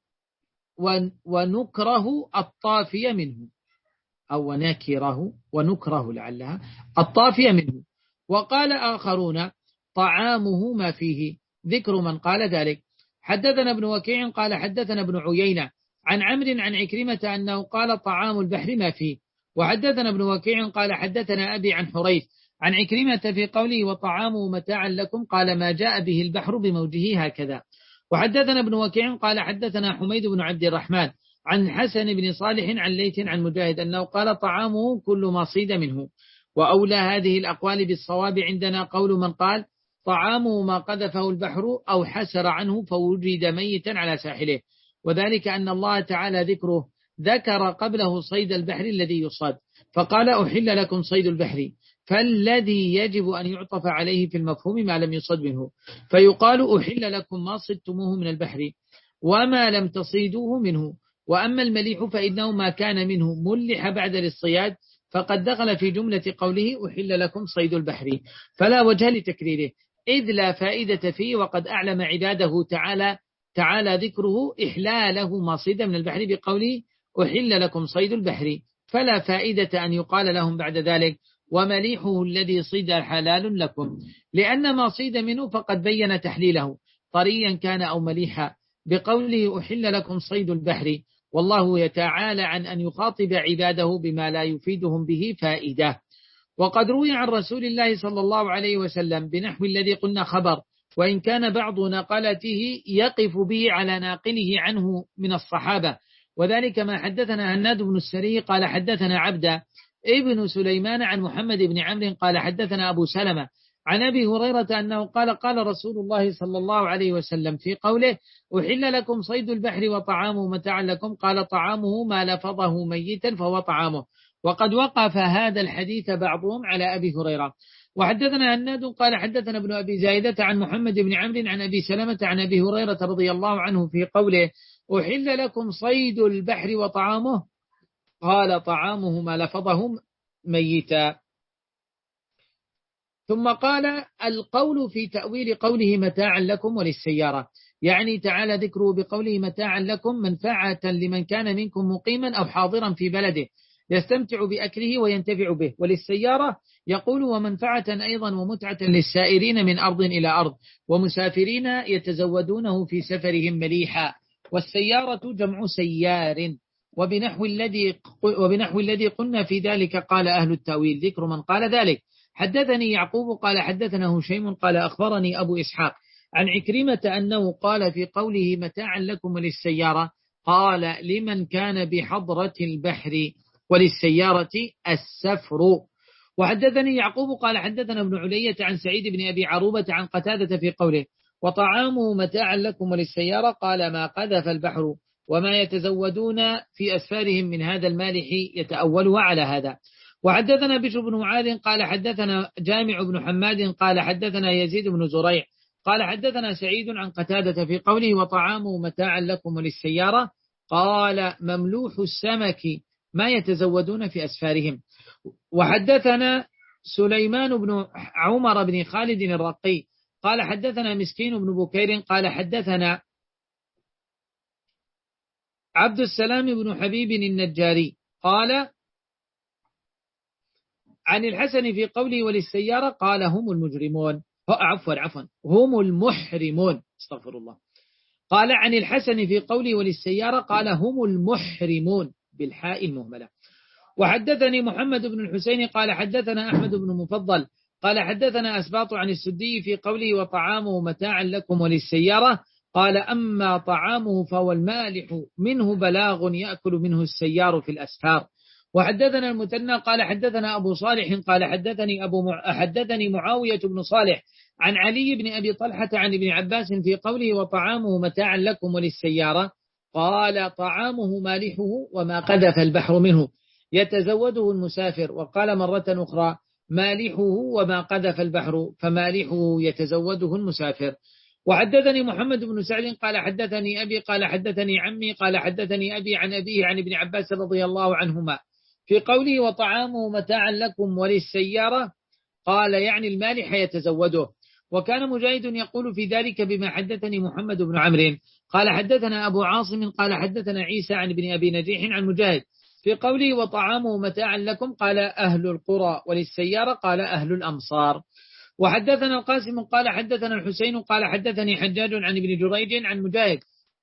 ونكره الطافية منه أو نكره ونكره لعلها الطافية منه. وقال آخرون طعامه ما فيه ذكر من قال ذلك. حدثنا ابن وكيع قال حدثنا ابن عيينة عن عمرو عن عكرمة أنه قال طعام البحر ما فيه. وحدثنا ابن وكيع قال حدثنا أبي عن حريث عن عكرمة في قوله وطعامه متاعا لكم قال ما جاء به البحر بموجه هكذا. وحدثنا ابن وكيع قال حدثنا حميد بن عبد الرحمن عن حسن بن صالح عن ليث عن مجاهد أنه قال طعامه كل ما صيد منه. وأولى هذه الأقوال بالصواب عندنا قول من قال طعامه ما قذفه البحر أو حسر عنه فوجد ميتا على ساحله، وذلك أن الله تعالى ذكره ذكر قبله صيد البحر الذي يصاد فقال أحل لكم صيد البحر، فالذي يجب أن يعطف عليه في المفهوم ما لم يصد منه، فيقال أحل لكم ما صدتموه من البحر وما لم تصيدوه منه. وأما المليح فإنه ما كان منه ملح بعد الاصطياد فقد دخل في جملة قوله أحل لكم صيد البحر، فلا وجه لتكريره إذ لا فائدة فيه، وقد أعلم عباده تعالى تعالى ذكره إحلاله ما صيد من البحر بقوله أحل لكم صيد البحر، فلا فائدة أن يقال لهم بعد ذلك ومليحه الذي صيد حلال لكم، لأن ما صيد منه فقد بين تحليله طريا كان أو مليحا بقوله أحل لكم صيد البحر، والله يتعالى عن أن يخاطب عباده بما لا يفيدهم به فائدة. وقد روي عن رسول الله صلى الله عليه وسلم بنحو الذي قلنا خبر، وإن كان بعض نقلته يقف به على ناقله عنه من الصحابة، وذلك ما حدثنا هناد بن السري قال حدثنا عبدة ابن سليمان عن محمد بن عمرو قال حدثنا أبو سلمة عن أبي هريرة أنه قال قال رسول الله صلى الله عليه وسلم في قوله أحل لكم صيد البحر وطعامه متاعا لكم، قال طعامه ما لفظه ميتا فهو طعامه. وقد وقف هذا الحديث بعضهم على أبي هريرة. وحدثنا هناد قال حدثنا ابن أبي زايدة عن محمد بن عمرو عن أبي سلمة عن أبي هريرة رضي الله عنه في قوله أحل لكم صيد البحر وطعامه، قال طعامه ما لفظه ميتا. ثم قال القول في تأويل قوله متاعا لكم وللسيارة، يعني تعالى ذكره بقوله متاعا لكم منفعة لمن كان منكم مقيما أو حاضرا في بلده يستمتع بأكله وينتفع به، وللسيارة يقول ومنفعة أيضا ومتعة للسائرين من أرض إلى أرض ومسافرين يتزودونه في سفرهم مليحا. والسيارة جمع سيار، وبنحو الذي وبنحو الذي قلنا في ذلك قال أهل التأويل. ذكر من قال ذلك حدثني يعقوب قال حدثنا هشيم قال أخبرني أبو إسحاق عن عكرمة أنه قال في قوله متاعا لكم وللسيارة قال لمن كان بحضرة البحر وللسيارة السفر. وحدثني يعقوب قال حدثنا ابن علية عن سعيد بن أبي عروبة عن قتادة في قوله وطعامه متاعا لكم وللسيارة قال ما قذف البحر وما يتزودون في أسفارهم من هذا المالح يتأولها على هذا. وحدثنا بشر بن معاذ قال حدثنا جامع بن حماد قال حدثنا يزيد بن زريع قال حدثنا سعيد عن قتادة في قوله وطعامه متاعا لكم وللسيارة قال مملوح السمك ما يتزودون في أسفارهم. وحدثنا سليمان بن عمر بن خالد الرقي قال حدثنا مسكين بن بكير قال حدثنا عبد السلام بن حبيب النجاري قال عن الحسن في قوله وللسيارة قال هم المجرمون عفوا عفوا هم المحرمون استغفر الله. قال عن الحسن في قوله وللسيارة قال هم المحرمون بالحاء المهملة. وحدثني محمد بن الحسين قال حدثنا أحمد بن مفضل قال حدثنا أسباط عن السدي في قوله وطعامه متاعا لكم وللسيارة قال أما طعامه فهو المالح منه بلاغ يأكل منه السيار في الأسفار. وحدثنا المثنى قال حدثنا أبو صالح قال حدثني أبو مع... حدثني معاوية بن صالح عن علي بن أبي طلحة عن ابن عباس في قوله وطعامه متاعا لكم وللسيارة قال طعامه مالحه وما قذف البحر منه يتزوده المسافر. وقال مرة أخرى مالحه وما قذف البحر فمالحه يتزوده المسافر. وحدثني محمد بن سعد قال حدثني أبي قال حدثني عمي قال حدثني أبي عن أبيه عن ابن عباس رضي الله عنهما في قوله وطعامه متاعا لكم وللسيارة قال يعني المالح يتزوده. وكان مجاهد يقول في ذلك بما حدثني محمد بن عمرو قال حدثنا أبو عاصم قال حدثنا عيسى عن ابن أبي نجيح عن مجاهد في قوله وطعامه متاعا لكم قال أهل القرى وللسيارة قال أهل الأمصار. وحدثنا القاسم قال حدثنا الحسين قال حدثني حجاج عن ابن جريج عن مجاهد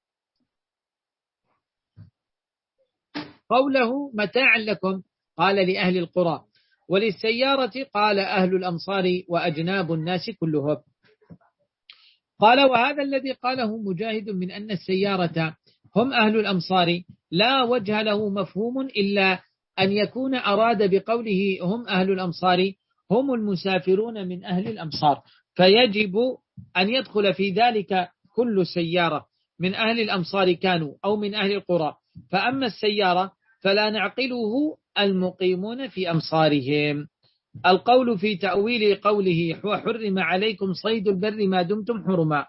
قوله متاعا لكم قال لأهل القرى وللسيارة قال أهل الأمصار وأجناب الناس كلهم. قال وهذا الذي قاله مجاهد من أن السيارة هم أهل الأمصار لا وجه له مفهوم إلا أن يكون أراد بقوله هم أهل الأمصار هم المسافرون من أهل الأمصار، فيجب أن يدخل في ذلك كل سيارة من أهل الأمصار كانوا أو من أهل القرى. فأما السيارة فلا نعقله المقيمون في أمصارهم. القول في تأويل قوله وحرم عليكم صيد البر ما دمتم حرما،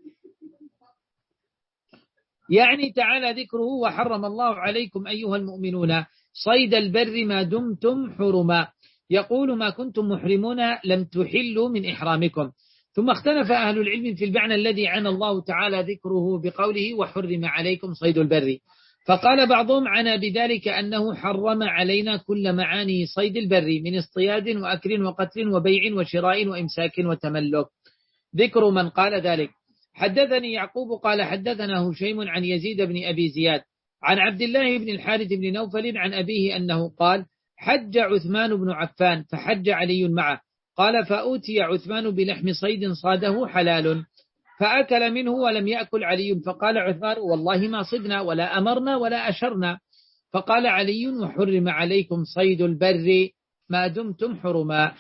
يعني تعالى ذكره وحرم الله عليكم أيها المؤمنون صيد البر ما دمتم حرما، يقول ما كنتم محرمون لم تحلوا من إحرامكم. ثم اختلف أهل العلم في المعنى الذي عنى الله تعالى ذكره بقوله وحرم عليكم صيد البر، فقال بعضهم عنا بذلك أنه حرم علينا كل معاني صيد البر من اصطياد وأكل وقتل وبيع وشراء وإمساك وتملك. ذكر من قال ذلك. حدثني يعقوب قال حدثنا هشيم عن يزيد بن أبي زياد عن عبد الله بن الحارث بن نوفل عن أبيه أنه قال حج عثمان بن عفان فحج علي معه. قال فأوتي عثمان بلحم صيد صاده حلال فأكل منه ولم يأكل علي. فقال عثمان والله ما صدنا ولا أمرنا ولا أشرنا. فقال علي وحرم عليكم صيد البر ما دمتم حرما.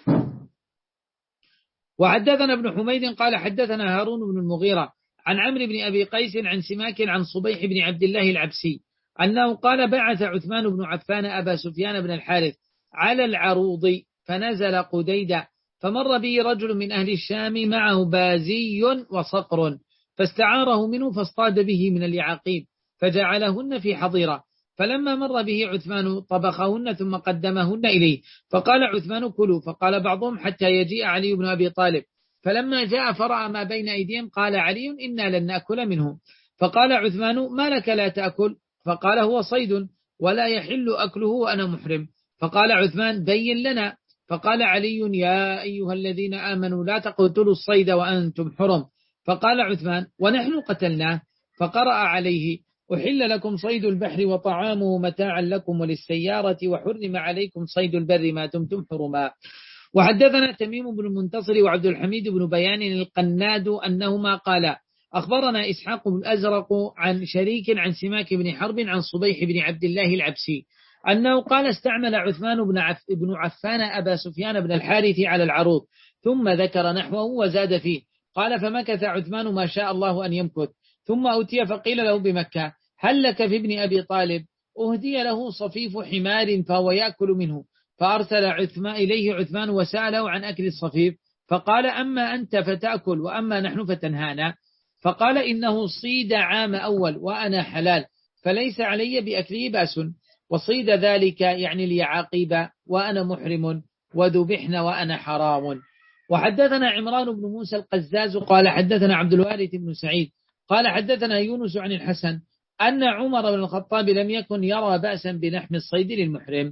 وحدثنا ابن حميد قال حدثنا هارون بن المغيرة عن عمرو بن أبي قيس عن سماك عن صبيح بن عبد الله العبسي أنه قال بعث عثمان بن عفان أبا سفيان بن الحارث على العروض فنزل قديدا فمر به رجل من أهل الشام معه بازي وصقر فاستعاره منه فاصطاد به من اليعاقيب فجعلهن في حظيرة. فلما مر به عثمان طبخهن ثم قدمهن إليه فقال عثمان كلوا. فقال بعضهم حتى يجيء علي بن أبي طالب. فلما جاء فرأى ما بين أيديهم قال علي إنا لن نأكل منه. فقال عثمان ما لك لا تأكل؟ فقال هو صيد ولا يحل أكله وأنا محرم. فقال عثمان بين لنا. فقال علي يا أيها الذين آمنوا لا تقتلوا الصيد وأنتم حرم. فقال عثمان ونحن قتلناه. فقرأ عليه أحل لكم صيد البحر وطعامه متاعا لكم وللسيارة وحرم عليكم صيد البر ما دمتم حرما. وحدثنا تميم بن المنتصر وعبد الحميد بن بيان القناد أنهما قالا أخبرنا إسحاق بن الأزرق عن شريك عن سماك بن حرب عن صبيح بن عبد الله العبسي أنه قال استعمل عثمان بن, عف بن عفان أبا سفيان بن الحارث على العروض ثم ذكر نحوه وزاد فيه. قال فمكث عثمان ما شاء الله أن يمكث ثم أتي فقيل له بمكة هل لك في ابن أبي طالب؟ أهدي له صفيف حمار فهو يأكل منه. فأرسل عثمان إليه عثمان وسأله عن أكل الصفيف فقال أما أنت فتأكل وأما نحن فتنهانا. فقال إنه صيد عام أول وأنا حلال فليس علي بأكله بأس وصيد ذلك يعني اليعاقيب وأنا محرم وذبحن وأنا حرام. وحدثنا عمران بن موسى القزاز قال حدثنا عبد الوارث بن سعيد قال حدثنا يونس عن الحسن أن عمر بن الخطاب لم يكن يرى بأسا بلحم الصيد للمحرم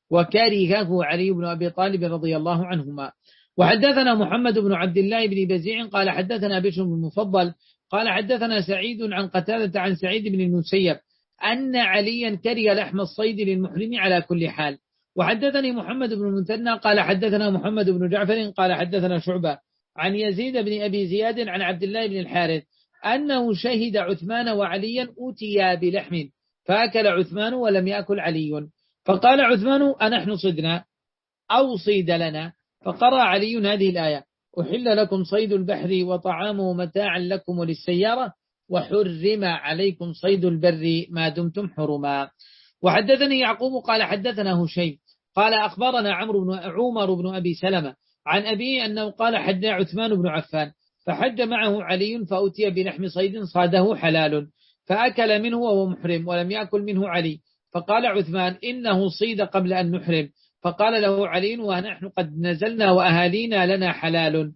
وكرهه علي بن أبي طالب رضي الله عنهما. وحدثنا محمد بن عبد الله بن بزيع قال حدثنا بشر بن المفضل قال حدثنا سعيد عن قتادة عن سعيد بن المسيب أن عليا كره لحم الصيد للمحرم على كل حال. وحدثني محمد بن المثنى قال حدثنا محمد بن جعفر قال حدثنا شعبة عن يزيد بن أبي زياد عن عبد الله بن الحارث أنه شهد عثمان وعليا أوتيا بلحم فأكل عثمان ولم يأكل علي. فقال عثمان أنحن صدنا أو صيد لنا؟ فقرأ علي هذه الآية أحل لكم صيد البحر وطعامه متاعا لكم وللسيارة وحرم عليكم صيد البر ما دمتم حرما. وحدثني يعقوب قال حدثنا هشيم قال أخبرنا عمرو بن عمر بن أبي سلمة عن أبيه أنه قال حج عثمان بن عفان فحج معه علي فأتي بلحم صيد صاده حلال فأكل منه وهو محرم ولم يأكل منه علي. فقال عثمان إنه صيد قبل أن نحرم. فقال له علي ونحن قد نزلنا وأهالينا لنا حلال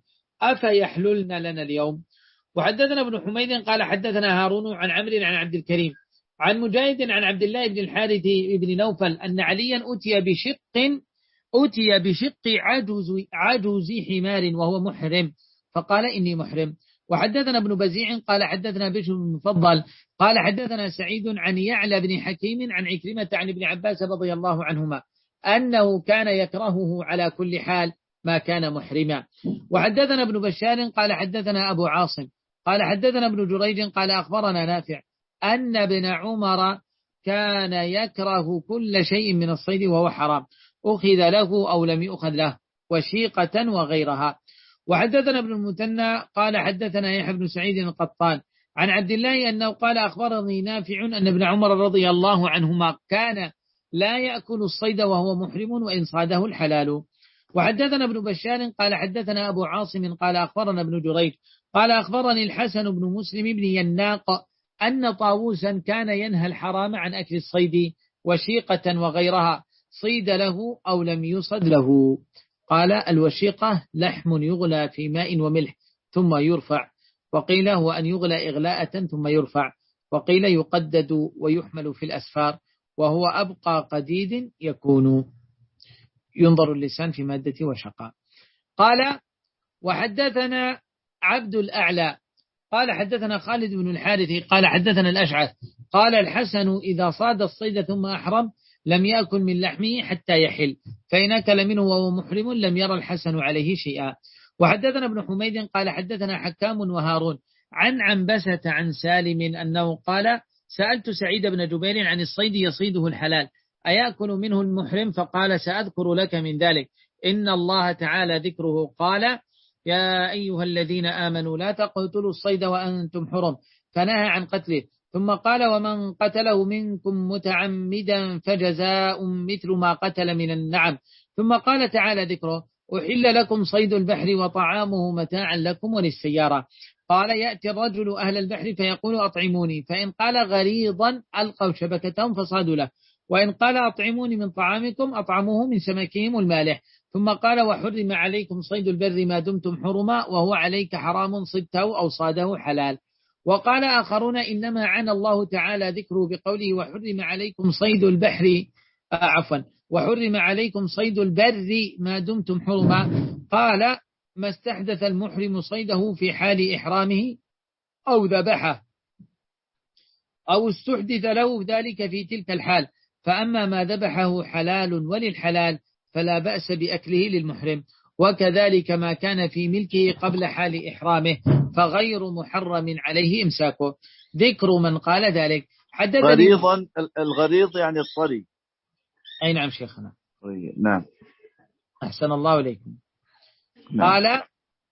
أفيحللن لنا اليوم. وحدثنا ابن حميد قال حدثنا هارون عن عمرو عن عبد الكريم عن مجاهد عن عبد الله بن الحارث بن نوفل أن عليا أتي بشق أتي بشق عجوز, عجوز حمار وهو محرم فقال إني محرم. وحدثنا ابن بزيع قال حدثنا بشر بن المفضل قال حدثنا سعيد عن يعلى بن حكيم عن عكرمة عن ابن عباس رضي الله عنهما أنه كان يكرهه على كل حال ما كان محرما. وحدثنا ابن بشار قال حدثنا أبو عاصم قال حدثنا ابن جريج قال أخبرنا نافع أن ابن عمر كان يكره كل شيء من الصيد وهو حرام أخذ له أو لم يؤخذ له وشيقة وغيرها. وحدثنا ابن المثنى قال حدثنا يحيى بن سعيد القطان عن عبد الله أنه قال أخبرني نافع أن ابن عمر رضي الله عنهما كان لا يأكل الصيد وهو محرم وإن صاده الحلال. وحدثنا ابن بشار قال حدثنا أبو عاصم قال أخبرنا ابن جريج قال أخبرني الحسن بن مسلم بن يناق أن طاووسا كان ينهى الحرام عن أكل الصيد وشيقة وغيرها صيد له أو لم يصد له. قال الوشيقة لحم يغلى في ماء وملح ثم يرفع وقيل هو أن يغلى إغلاءة ثم يرفع. وقيل يقدد ويحمل في الأسفار، وهو أبقى قديد يكون. ينظر اللسان في مادة وشقاء. قال وحدثنا عبد الأعلى قال حدثنا خالد بن الحارث قال حدثنا الأشعث قال الحسن إذا صاد الصيد ثم أحرم لم يأكل من لحمه حتى يحل، فإن أكل منه وهو محرم لم يرى الحسن عليه شيئا. وحدثنا ابن حميد قال حدثنا حكام وهارون عن عنبسة عن سالم أنه قال سألت سعيد بن جبير عن الصيد يصيده الحلال أيأكل منه المحرم؟ فقال سأذكر لك من ذلك إن الله تعالى ذكره قال يا أيها الذين آمنوا لا تقتلوا الصيد وأنتم حرم، فنهى عن قتله. ثم قال ومن قتله منكم متعمدا فجزاء مثل ما قتل من النعم. ثم قال تعالى ذكره أحل لكم صيد البحر وطعامه متاعا لكم وللسيارة. قال يأتي الرجل أهل البحر فيقول أطعموني، فإن قال غريضا ألقوا شبكتهم فصادوا له، وإن قال أطعموني من طعامكم أطعموه من سمكهم المالح. ثم قال وحرم عليكم صيد البر ما دمتم حرما وهو عليك حرام صدته أو صاده حلال. وقال آخرون إنما عنى الله تعالى ذكره بقوله وحرم عليكم صيد البحر آه عفوا وحرم عليكم صيد البر ما دمتم حرما. قال ما استحدث المحرم صيده في حال إحرامه أو ذبحه أو استحدث له ذلك في تلك الحال، فأما ما ذبحه حلال وللحلال فلا بأس بأكله للمحرم، وكذلك ما كان في ملكه قبل حال إحرامه فغير محرم عليه إمساكه. ذكر من قال ذلك. حدثني غريضا، الغريض يعني الصري. أي نعم شيخنا. نعم أحسن الله إليكم. نعم. قال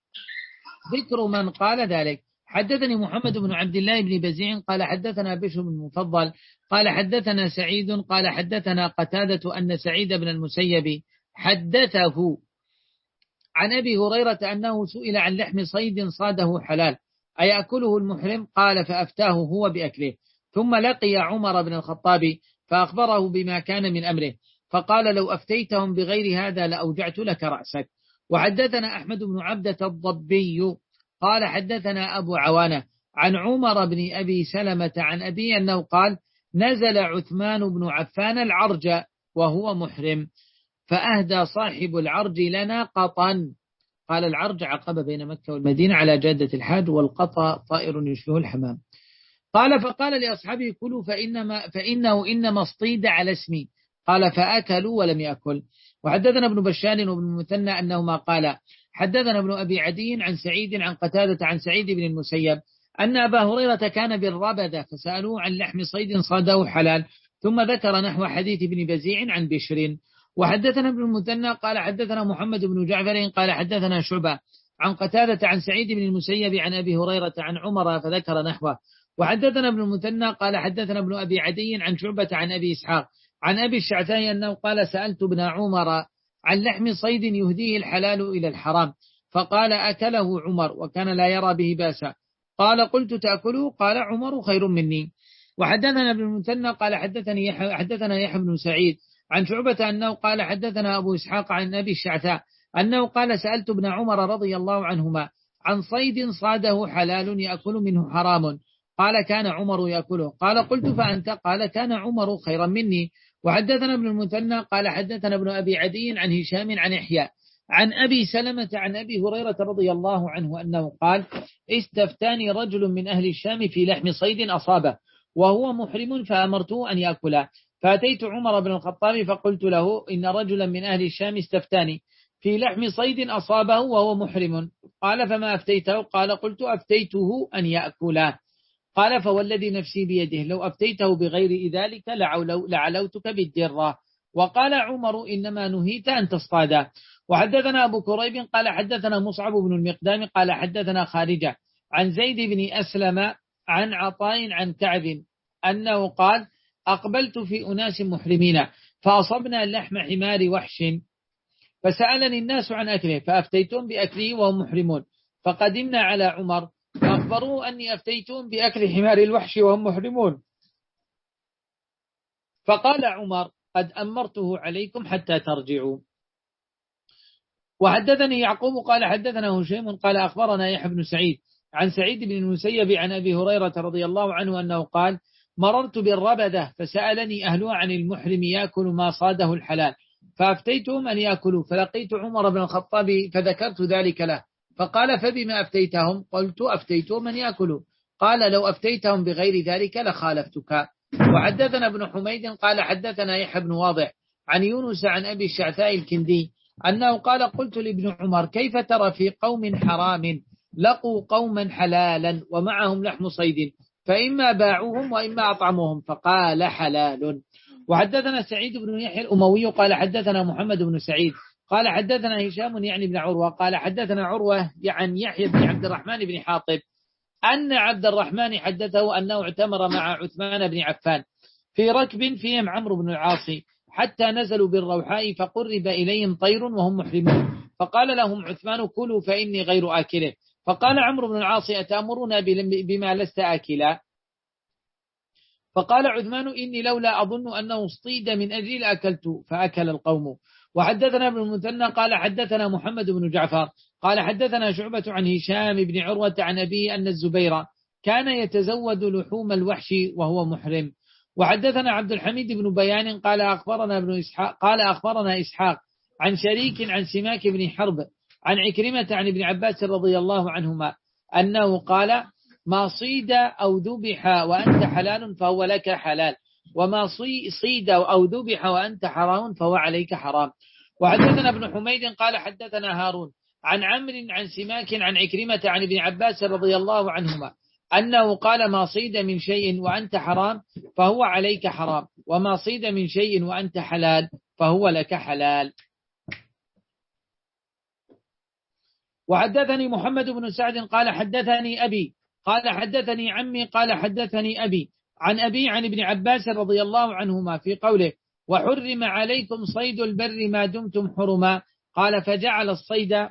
ذكر من قال ذلك. حدثني محمد بن عبد الله بن بزيع قال حدثنا بشر بن المفضل قال حدثنا سعيد قال حدثنا قتادة أن سعيد بن المسيب حدثه عن أبي هريرة أنه سئل عن لحم صيد صاده حلال أيأكله المحرم؟ قال فأفتاه هو بأكله. ثم لقي عمر بن الخطاب فأخبره بما كان من أمره، فقال لو أفتيتهم بغير هذا لأوجعت لك رأسك. وحدثنا أحمد بن عبدة الضبي قال حدثنا أبو عوانة عن عمر بن أبي سلمة عن أبي أنه قال نزل عثمان بن عفان العرج وهو محرم فأهدى صاحب العرج لنا قطا. قال العرج عقبة بين مكة والمدينة على جادة الحاج، والقطا طائر يشبه الحمام. قال فقال لأصحابه كلوا فإنما فإنه إنما اصطيد على اسمي. قال فأكلوا ولم يأكل. وحدثنا ابن بشار وابن المثنى أنهما قال حدثنا ابن أبي عدي عن سعيد عن قتادة عن سعيد بن المسيب أن أبا هريرة كان بالربدة فسألوه عن لحم صيد صاده حلال، ثم ذكر نحو حديث ابن بزيع عن بشر. وحدثنا ابن المثنى قال حدثنا محمد بن جعفر قال حدثنا شعبة عن قتادة عن سعيد بن المسيب عن أبي هريرة عن عمر فذكر نحوه. وحدثنا ابن المثنى قال حدثنا ابن أبي عدي عن شعبة عن أبي إسحاق عن أبي الشعثاء أنه قال سألت ابن عمر عن لحم صيد يهديه الحلال إلى الحرام، فقال أكله عمر وكان لا يرى به باسا. قال قلت تأكله؟ قال عمر خير مني. وحدثنا ابن المثنى قال حدثني يحيى حدثنا يحيى بن سعيد عن شعبة أنه قال حدثنا أبو إسحاق عن أبي الشعثاء أنه قال سألت ابن عمر رضي الله عنهما عن صيد صاده حلال يأكل منه حرام، قال كان عمر يأكله. قال قلت فأنت؟ قال كان عمر خيرا مني. وحدثنا ابن المثنى قال حدثنا ابن أبي عدي عن هشام عن إحياء عن أبي سلمة عن أبي هريرة رضي الله عنه أنه قال استفتاني رجل من أهل الشام في لحم صيد أصابه وهو محرم فأمرته أن يأكله، فأتيت عمر بن الخطاب فقلت له إن رجلا من أهل الشام استفتاني في لحم صيد أصابه وهو محرم، قال فما أفتيته؟ قال قلت أفتيته أن يأكله. قال فوالذي نفسي بيده لو أفتيته بغير ذلك لعلوتك بالدرة. وقال عمر إنما نهيت أن تصطادا. وحدثنا أبو كريب قال حدثنا مصعب بن المقدام قال حدثنا خارجة عن زيد بن أسلم عن عطاء عن كعب أنه قال أقبلت في أناس محرمين فأصبنا لحم حمار وحش فسألني الناس عن أكله فأفتيتهم بأكله وهم محرمون، فقدمنا على عمر فأخبروه أني أفتيتهم بأكل حمار الوحش وهم محرمون، فقال عمر قد أمرته عليكم حتى ترجعوا. وحدثني يعقوب قال حدثنا هشيم قال أخبرنا يحيى بن سعيد عن سعيد بن المسيب عن أبي هريرة رضي الله عنه أنه قال مررت بالربدة فسألني أهلها عن المحرم يأكل ما صاده الحلال فأفتيتهم أن يأكلوا فلقيت عمر بن الخطاب فذكرت ذلك له فقال فبما أفتيتهم قلت أفتيتهم أن يأكلوا قال لو أفتيتهم بغير ذلك لخالفتك. وحدثنا ابن حميد قال حدثنا يحيى بن واضح عن يونس عن أبي الشعثاء الكندي أنه قال قلت لابن عمر كيف ترى في قوم حرام لقوا قوما حلالا ومعهم لحم صيد فإما باعوهم وإما أطعموهم فقال حلال. وحدثنا سعيد بن يحيى الأموي قال حدثنا محمد بن سعيد قال حدثنا هشام يعني بن عروة قال حدثنا عروة يعني يحيى بن عبد الرحمن بن حاطب أن عبد الرحمن حدثه أنه اعتمر مع عثمان بن عفان في ركب فيهم عمرو بن العاص حتى نزلوا بالروحاء فقرب إليهم طير وهم محرمون فقال لهم عثمان كلوا فإني غير آكله فقال عمرو بن العاص أتأمرنا بما لست آكلا فقال عثمان إني لولا أظن أنه اصطيد من أجل أكلت فأكل القوم. وحدثنا ابن المثنى قال حدثنا محمد بن جعفر قال حدثنا شعبة عن هشام بن عروة عن أبيه أن الزبير كان يتزود لحوم الوحش وهو محرم. وحدثنا عبد الحميد بن بيان قال أخبرنا ابن إسحاق قال أخبرنا إسحاق عن شريك عن سماك بن حرب عن عكرمة عن ابن عباس رضي الله عنهما أنه قال ما صيد أو ذبح وأنت حلال فهو لك حلال وما صيد أو ذبح وأنت حرام فهو عليك حرام. وحدثنا ابن حميد قال حدثنا هارون عن عمرو عن سماك عن عكرمة عن ابن عباس رضي الله عنهما أنه قال ما صيد من شيء وأنت حرام فهو عليك حرام وما صيد من شيء وأنت حلال فهو لك حلال. وحدثني محمد بن سعد قال حدثني أبي قال حدثني عمي قال حدثني أبي عن أبي عن ابن عباس رضي الله عنهما في قوله وحرم عليكم صيد البر ما دمتم حرما قال فجعل الصيد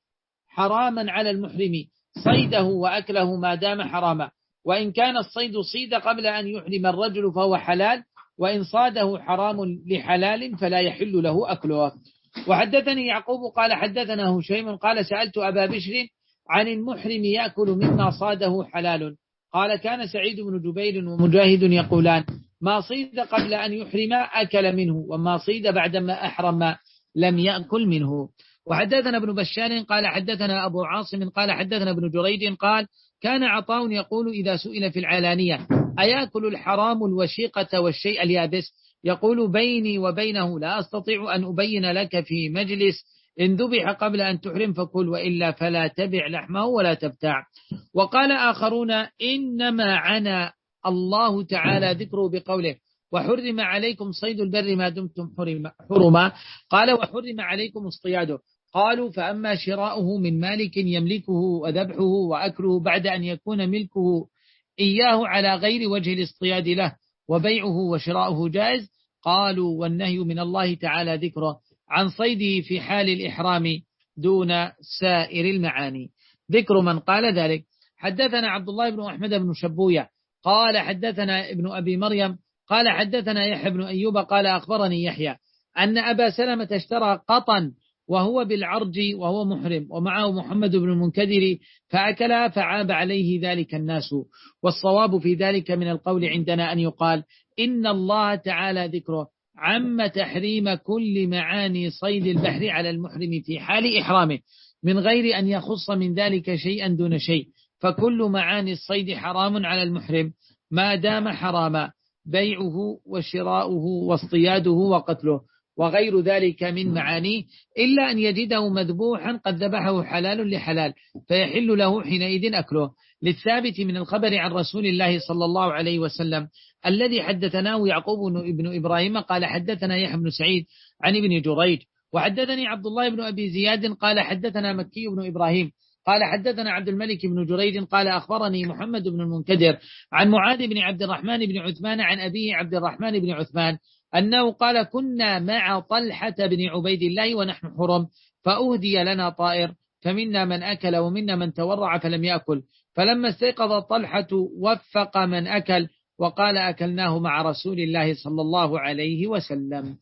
حراما على المحرم صيده وأكله ما دام حراما وإن كان الصيد صيد قبل أن يحرم الرجل فهو حلال وإن صاده حرام لحلال فلا يحل له أكله. وحدثني يعقوب قال حدثنا هشيم قال سألت أبا بشر عن المحرم يأكل مما صاده حلال قال كان سعيد بن جبير ومجاهد يقولان ما صيد قبل أن يحرم أكل منه وما صيد بعدما أحرم لم يأكل منه. وحدثنا ابن بشار قال حدثنا أبو عاصم قال حدثنا ابن جريج قال كان عطاء يقول إذا سئل في العلانية أيأكل الحرام الوشيقة والشيء اليابس يقول بيني وبينه لا أستطيع أن أبين لك في مجلس إن ذبح قبل أن تحرم فكل وإلا فلا تبع لحمه ولا تبتاع. وقال آخرون إنما عنا الله تعالى ذكره بقوله وحرم عليكم صيد البر ما دمتم حرما قال وحرم عليكم اصطياده قالوا فأما شراؤه من مالك يملكه وذبحه وأكله بعد أن يكون ملكه إياه على غير وجه الاصطياد له وبيعه وشراؤه جائز قالوا والنهي من الله تعالى ذكره عن صيده في حال الإحرام دون سائر المعاني. ذكر من قال ذلك حدثنا عبد الله بن أحمد بن شبوية قال حدثنا ابن أبي مريم قال حدثنا يحيى بن أيوب قال أخبرني يحيى أن أبا سلمة اشترى قطا وهو بالعرج وهو محرم ومعه محمد بن المنكدر فأكلها فعاب عليه ذلك الناس. والصواب في ذلك من القول عندنا أن يقال إن الله تعالى ذكره عم تحريم كل معاني صيد البحر على المحرم في حال إحرامه من غير أن يخص من ذلك شيئا دون شيء فكل معاني الصيد حرام على المحرم ما دام حراما بيعه وشراؤه واصطياده وقتله وغير ذلك من معانيه إلا أن يجده مذبوحا قد ذبحه حلال لحلال فيحل له حينئذ أكله للثابت من الخبر عن رسول الله صلى الله عليه وسلم الذي حدثناه يعقوب بن إبراهيم قال حدثنا يحيى بن سعيد عن ابن جريج وحدثني عبد الله بن أبي زياد قال حدثنا مكي بن إبراهيم قال حدثنا عبد الملك بن جريج قال أخبرني محمد بن المنكدر عن معاذ بن عبد الرحمن بن عثمان عن أبيه عبد الرحمن بن عثمان أنه قال كنا مع طلحة بن عبيد الله ونحن حرم فأهدي لنا طائر فمنا من أكل ومنا من تورع فلم يأكل فلما استيقظ طلحة وفق من أكل وقال أكلناه مع رسول الله صلى الله عليه وسلم.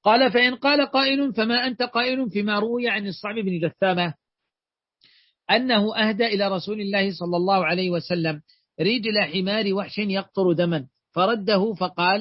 قال فإن قال قائل فما أنت قائل فيما روي عن الصعب بن جثامة أنه أهدى إلى رسول الله صلى الله عليه وسلم رجل حمار وحش يقطر دما فرده فقال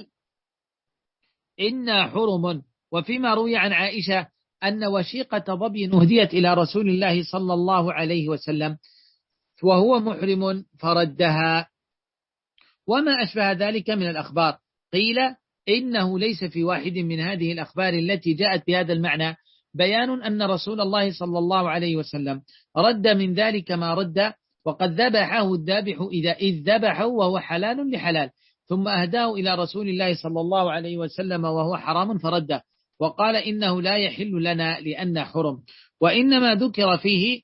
إنا حرم. وفيما روي عن عائشة أن وشيقة ظبي أهديت إلى رسول الله صلى الله عليه وسلم وهو محرم فردها. وما أشبه ذلك من الأخبار قيل إنه ليس في واحد من هذه الأخبار التي جاءت بهذا المعنى بيان أن رسول الله صلى الله عليه وسلم رد من ذلك ما رد، وقد ذبحه الذابح إذا إذ ذبحه وهو حلال لحلال ثم أهداه إلى رسول الله صلى الله عليه وسلم وهو حرام فرده وقال إنه لا يحل لنا لأن حرم. وإنما ذكر فيه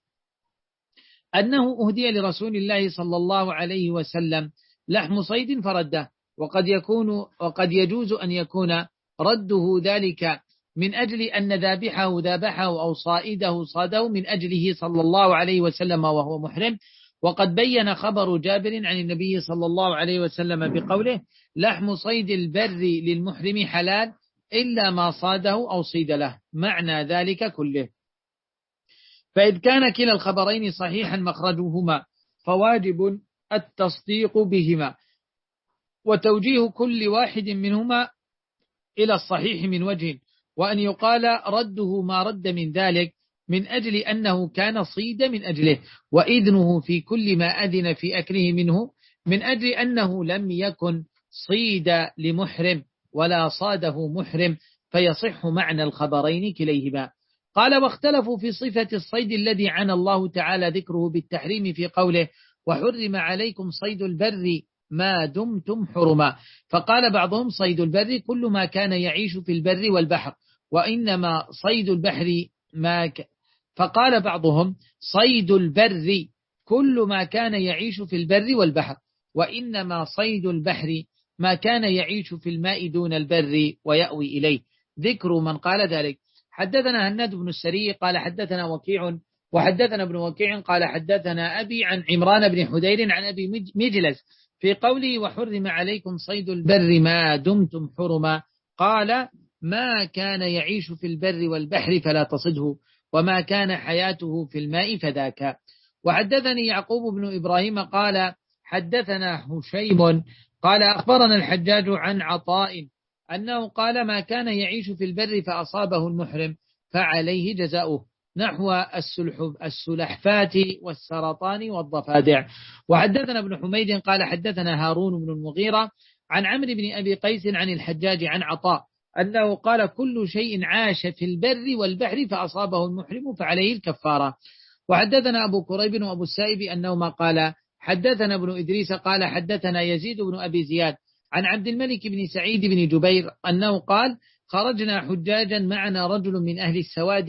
أنه أهدي لرسول الله صلى الله عليه وسلم لحم صيد فرده، وقد يكون وقد يجوز أن يكون رده ذلك من أجل أن ذابحه ذابحه أو صائده صاده من أجله صلى الله عليه وسلم وهو محرم. وقد بين خبر جابر عن النبي صلى الله عليه وسلم بقوله لحم صيد البر للمحرم حلال إلا ما صاده أو صيد له، معنى ذلك كله. فإذ كان كلا الخبرين صحيحا مخرجهما فواجب التصديق بهما وتوجيه كل واحد منهما إلى الصحيح من وجه، وأن يقال رده ما رد من ذلك من أجل أنه كان صيد من أجله، وإذنه في كل ما أذن في أكله منه من أجل أنه لم يكن صيد لمحرم ولا صاده محرم، فيصح معنى الخبرين كليهما. قال واختلفوا في صفة الصيد الذي عنى الله تعالى ذكره بالتحريم في قوله وحرم عليكم صيد البر ما دمتم حرما. فقال بعضهم صيد البر كل ما كان يعيش في البر والبحر، وإنما صيد البحر ما ك... فقال بعضهم صيد البر كل ما كان يعيش في البر والبحر، وإنما صيد البحر ما كان يعيش في الماء دون البر ويأوي إليه. ذكر من قال ذلك. حدثنا هناد بن السري قال حدثنا وكيع وحدثنا ابن وكيع قال حدثنا أبي عن عمران بن حدير عن أبي مجلس في قوله وحرم عليكم صيد البر ما دمتم حرما، قال ما كان يعيش في البر والبحر فلا تصده، وما كان حياته في الماء فذاك. وحدثني يعقوب بن إبراهيم قال حدثنا هشيم قال أخبرنا الحجاج عن عطاء أنه قال ما كان يعيش في البر فأصابه المحرم فعليه جزاؤه، نحو السلحفات والسرطان والضفادع. وحدثنا ابن حميد قال حدثنا هارون بن المغيرة عن عمرو بن أبي قيس عن الحجاج عن عطاء أنه قال كل شيء عاش في البر والبحر فأصابه المحرم فعليه الكفارة. وحدثنا أبو كريب وأبو السائب أنهما قال حدثنا ابن إدريس قال حدثنا يزيد بن أبي زياد عن عبد الملك بن سعيد بن جبير أنه قال خرجنا حجاجا معنا رجل من أهل السواد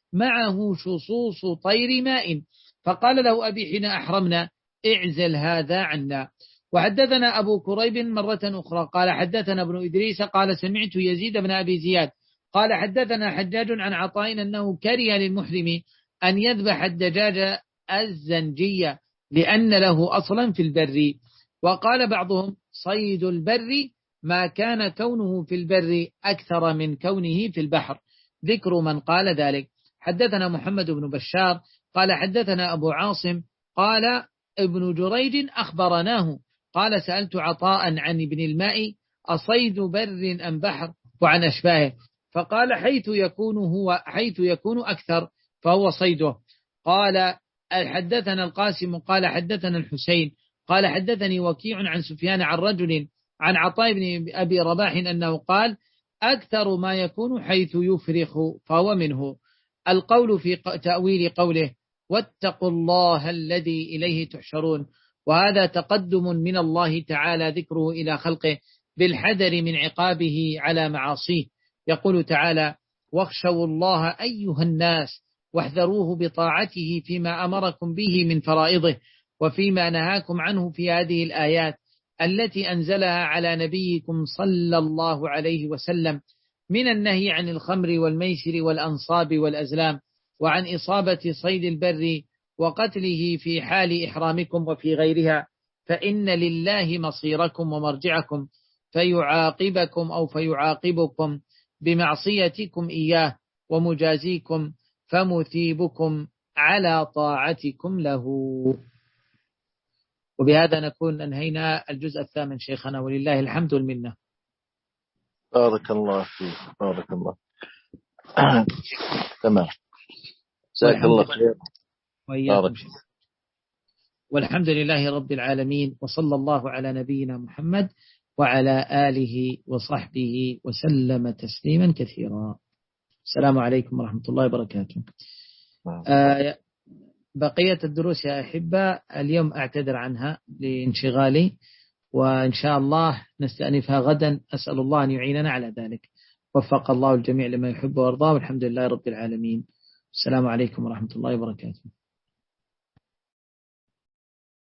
معه شصوص طير ماء، فقال له أبي حين أحرمنا اعزل هذا عنا. وحدثنا أبو كريب مرة أخرى قال حدثنا ابن إدريس قال سمعت يزيد بن أبي زياد قال حدثنا حجاج عن عطاء أنه كره للمحرم أن يذبح الدجاج الزنجية لأن له أصلا في البر. وقال بعضهم صيد البر ما كان كونه في البر أكثر من كونه في البحر، ذكر من قال ذلك. حدثنا محمد بن بشار قال حدثنا أبو عاصم قال ابن جريج أخبرناه قال سألت عطاء عن ابن الماء أصيد بر أم بحر وعن أشباهه، فقال حيث يكون هو حيث يكون أكثر فهو صيده. قال حدثنا القاسم قال حدثنا الحسين قال حدثني وكيع عن سفيان عن رجل عن عطاء بن أبي رباح أنه قال أكثر ما يكون حيث يفرخ فهو منه. القول في تأويل قوله واتقوا الله الذي إليه تحشرون، وهذا تقدم من الله تعالى ذكره إلى خلقه بالحذر من عقابه على معاصيه. يقول تعالى واخشوا الله أيها الناس واحذروه بطاعته فيما أمركم به من فرائضه وفيما نهاكم عنه في هذه الآيات التي أنزلها على نبيكم صلى الله عليه وسلم من النهي عن الخمر والميسر والأنصاب والأزلام وعن إصابة صيد البر وقتله في حال إحرامكم وفي غيرها، فإن لله مصيركم ومرجعكم فيعاقبكم أو فيعاقبكم بمعصيتكم إياه ومجازيكم فمثيبكم على طاعتكم له. وبهذا نكون أنهينا الجزء الثامن شيخنا، ولله الحمد والمنة. بارك الله فيك، بارك الله. تمام، جزاك الله خير. وإياكم شيخ. والحمد لله رب العالمين، وصلى الله على نبينا محمد وعلى آله وصحبه وسلم تسليما كثيرا. السلام عليكم ورحمة الله وبركاته. آه بقية الدروس يا أحبة اليوم أعتذر عنها لانشغالي، وإن شاء الله نستأنفها غدا. أسأل الله أن يعيننا على ذلك. وفق الله الجميع لما يحب ويرضاه، والحمد لله رب العالمين. السلام عليكم ورحمة الله وبركاته.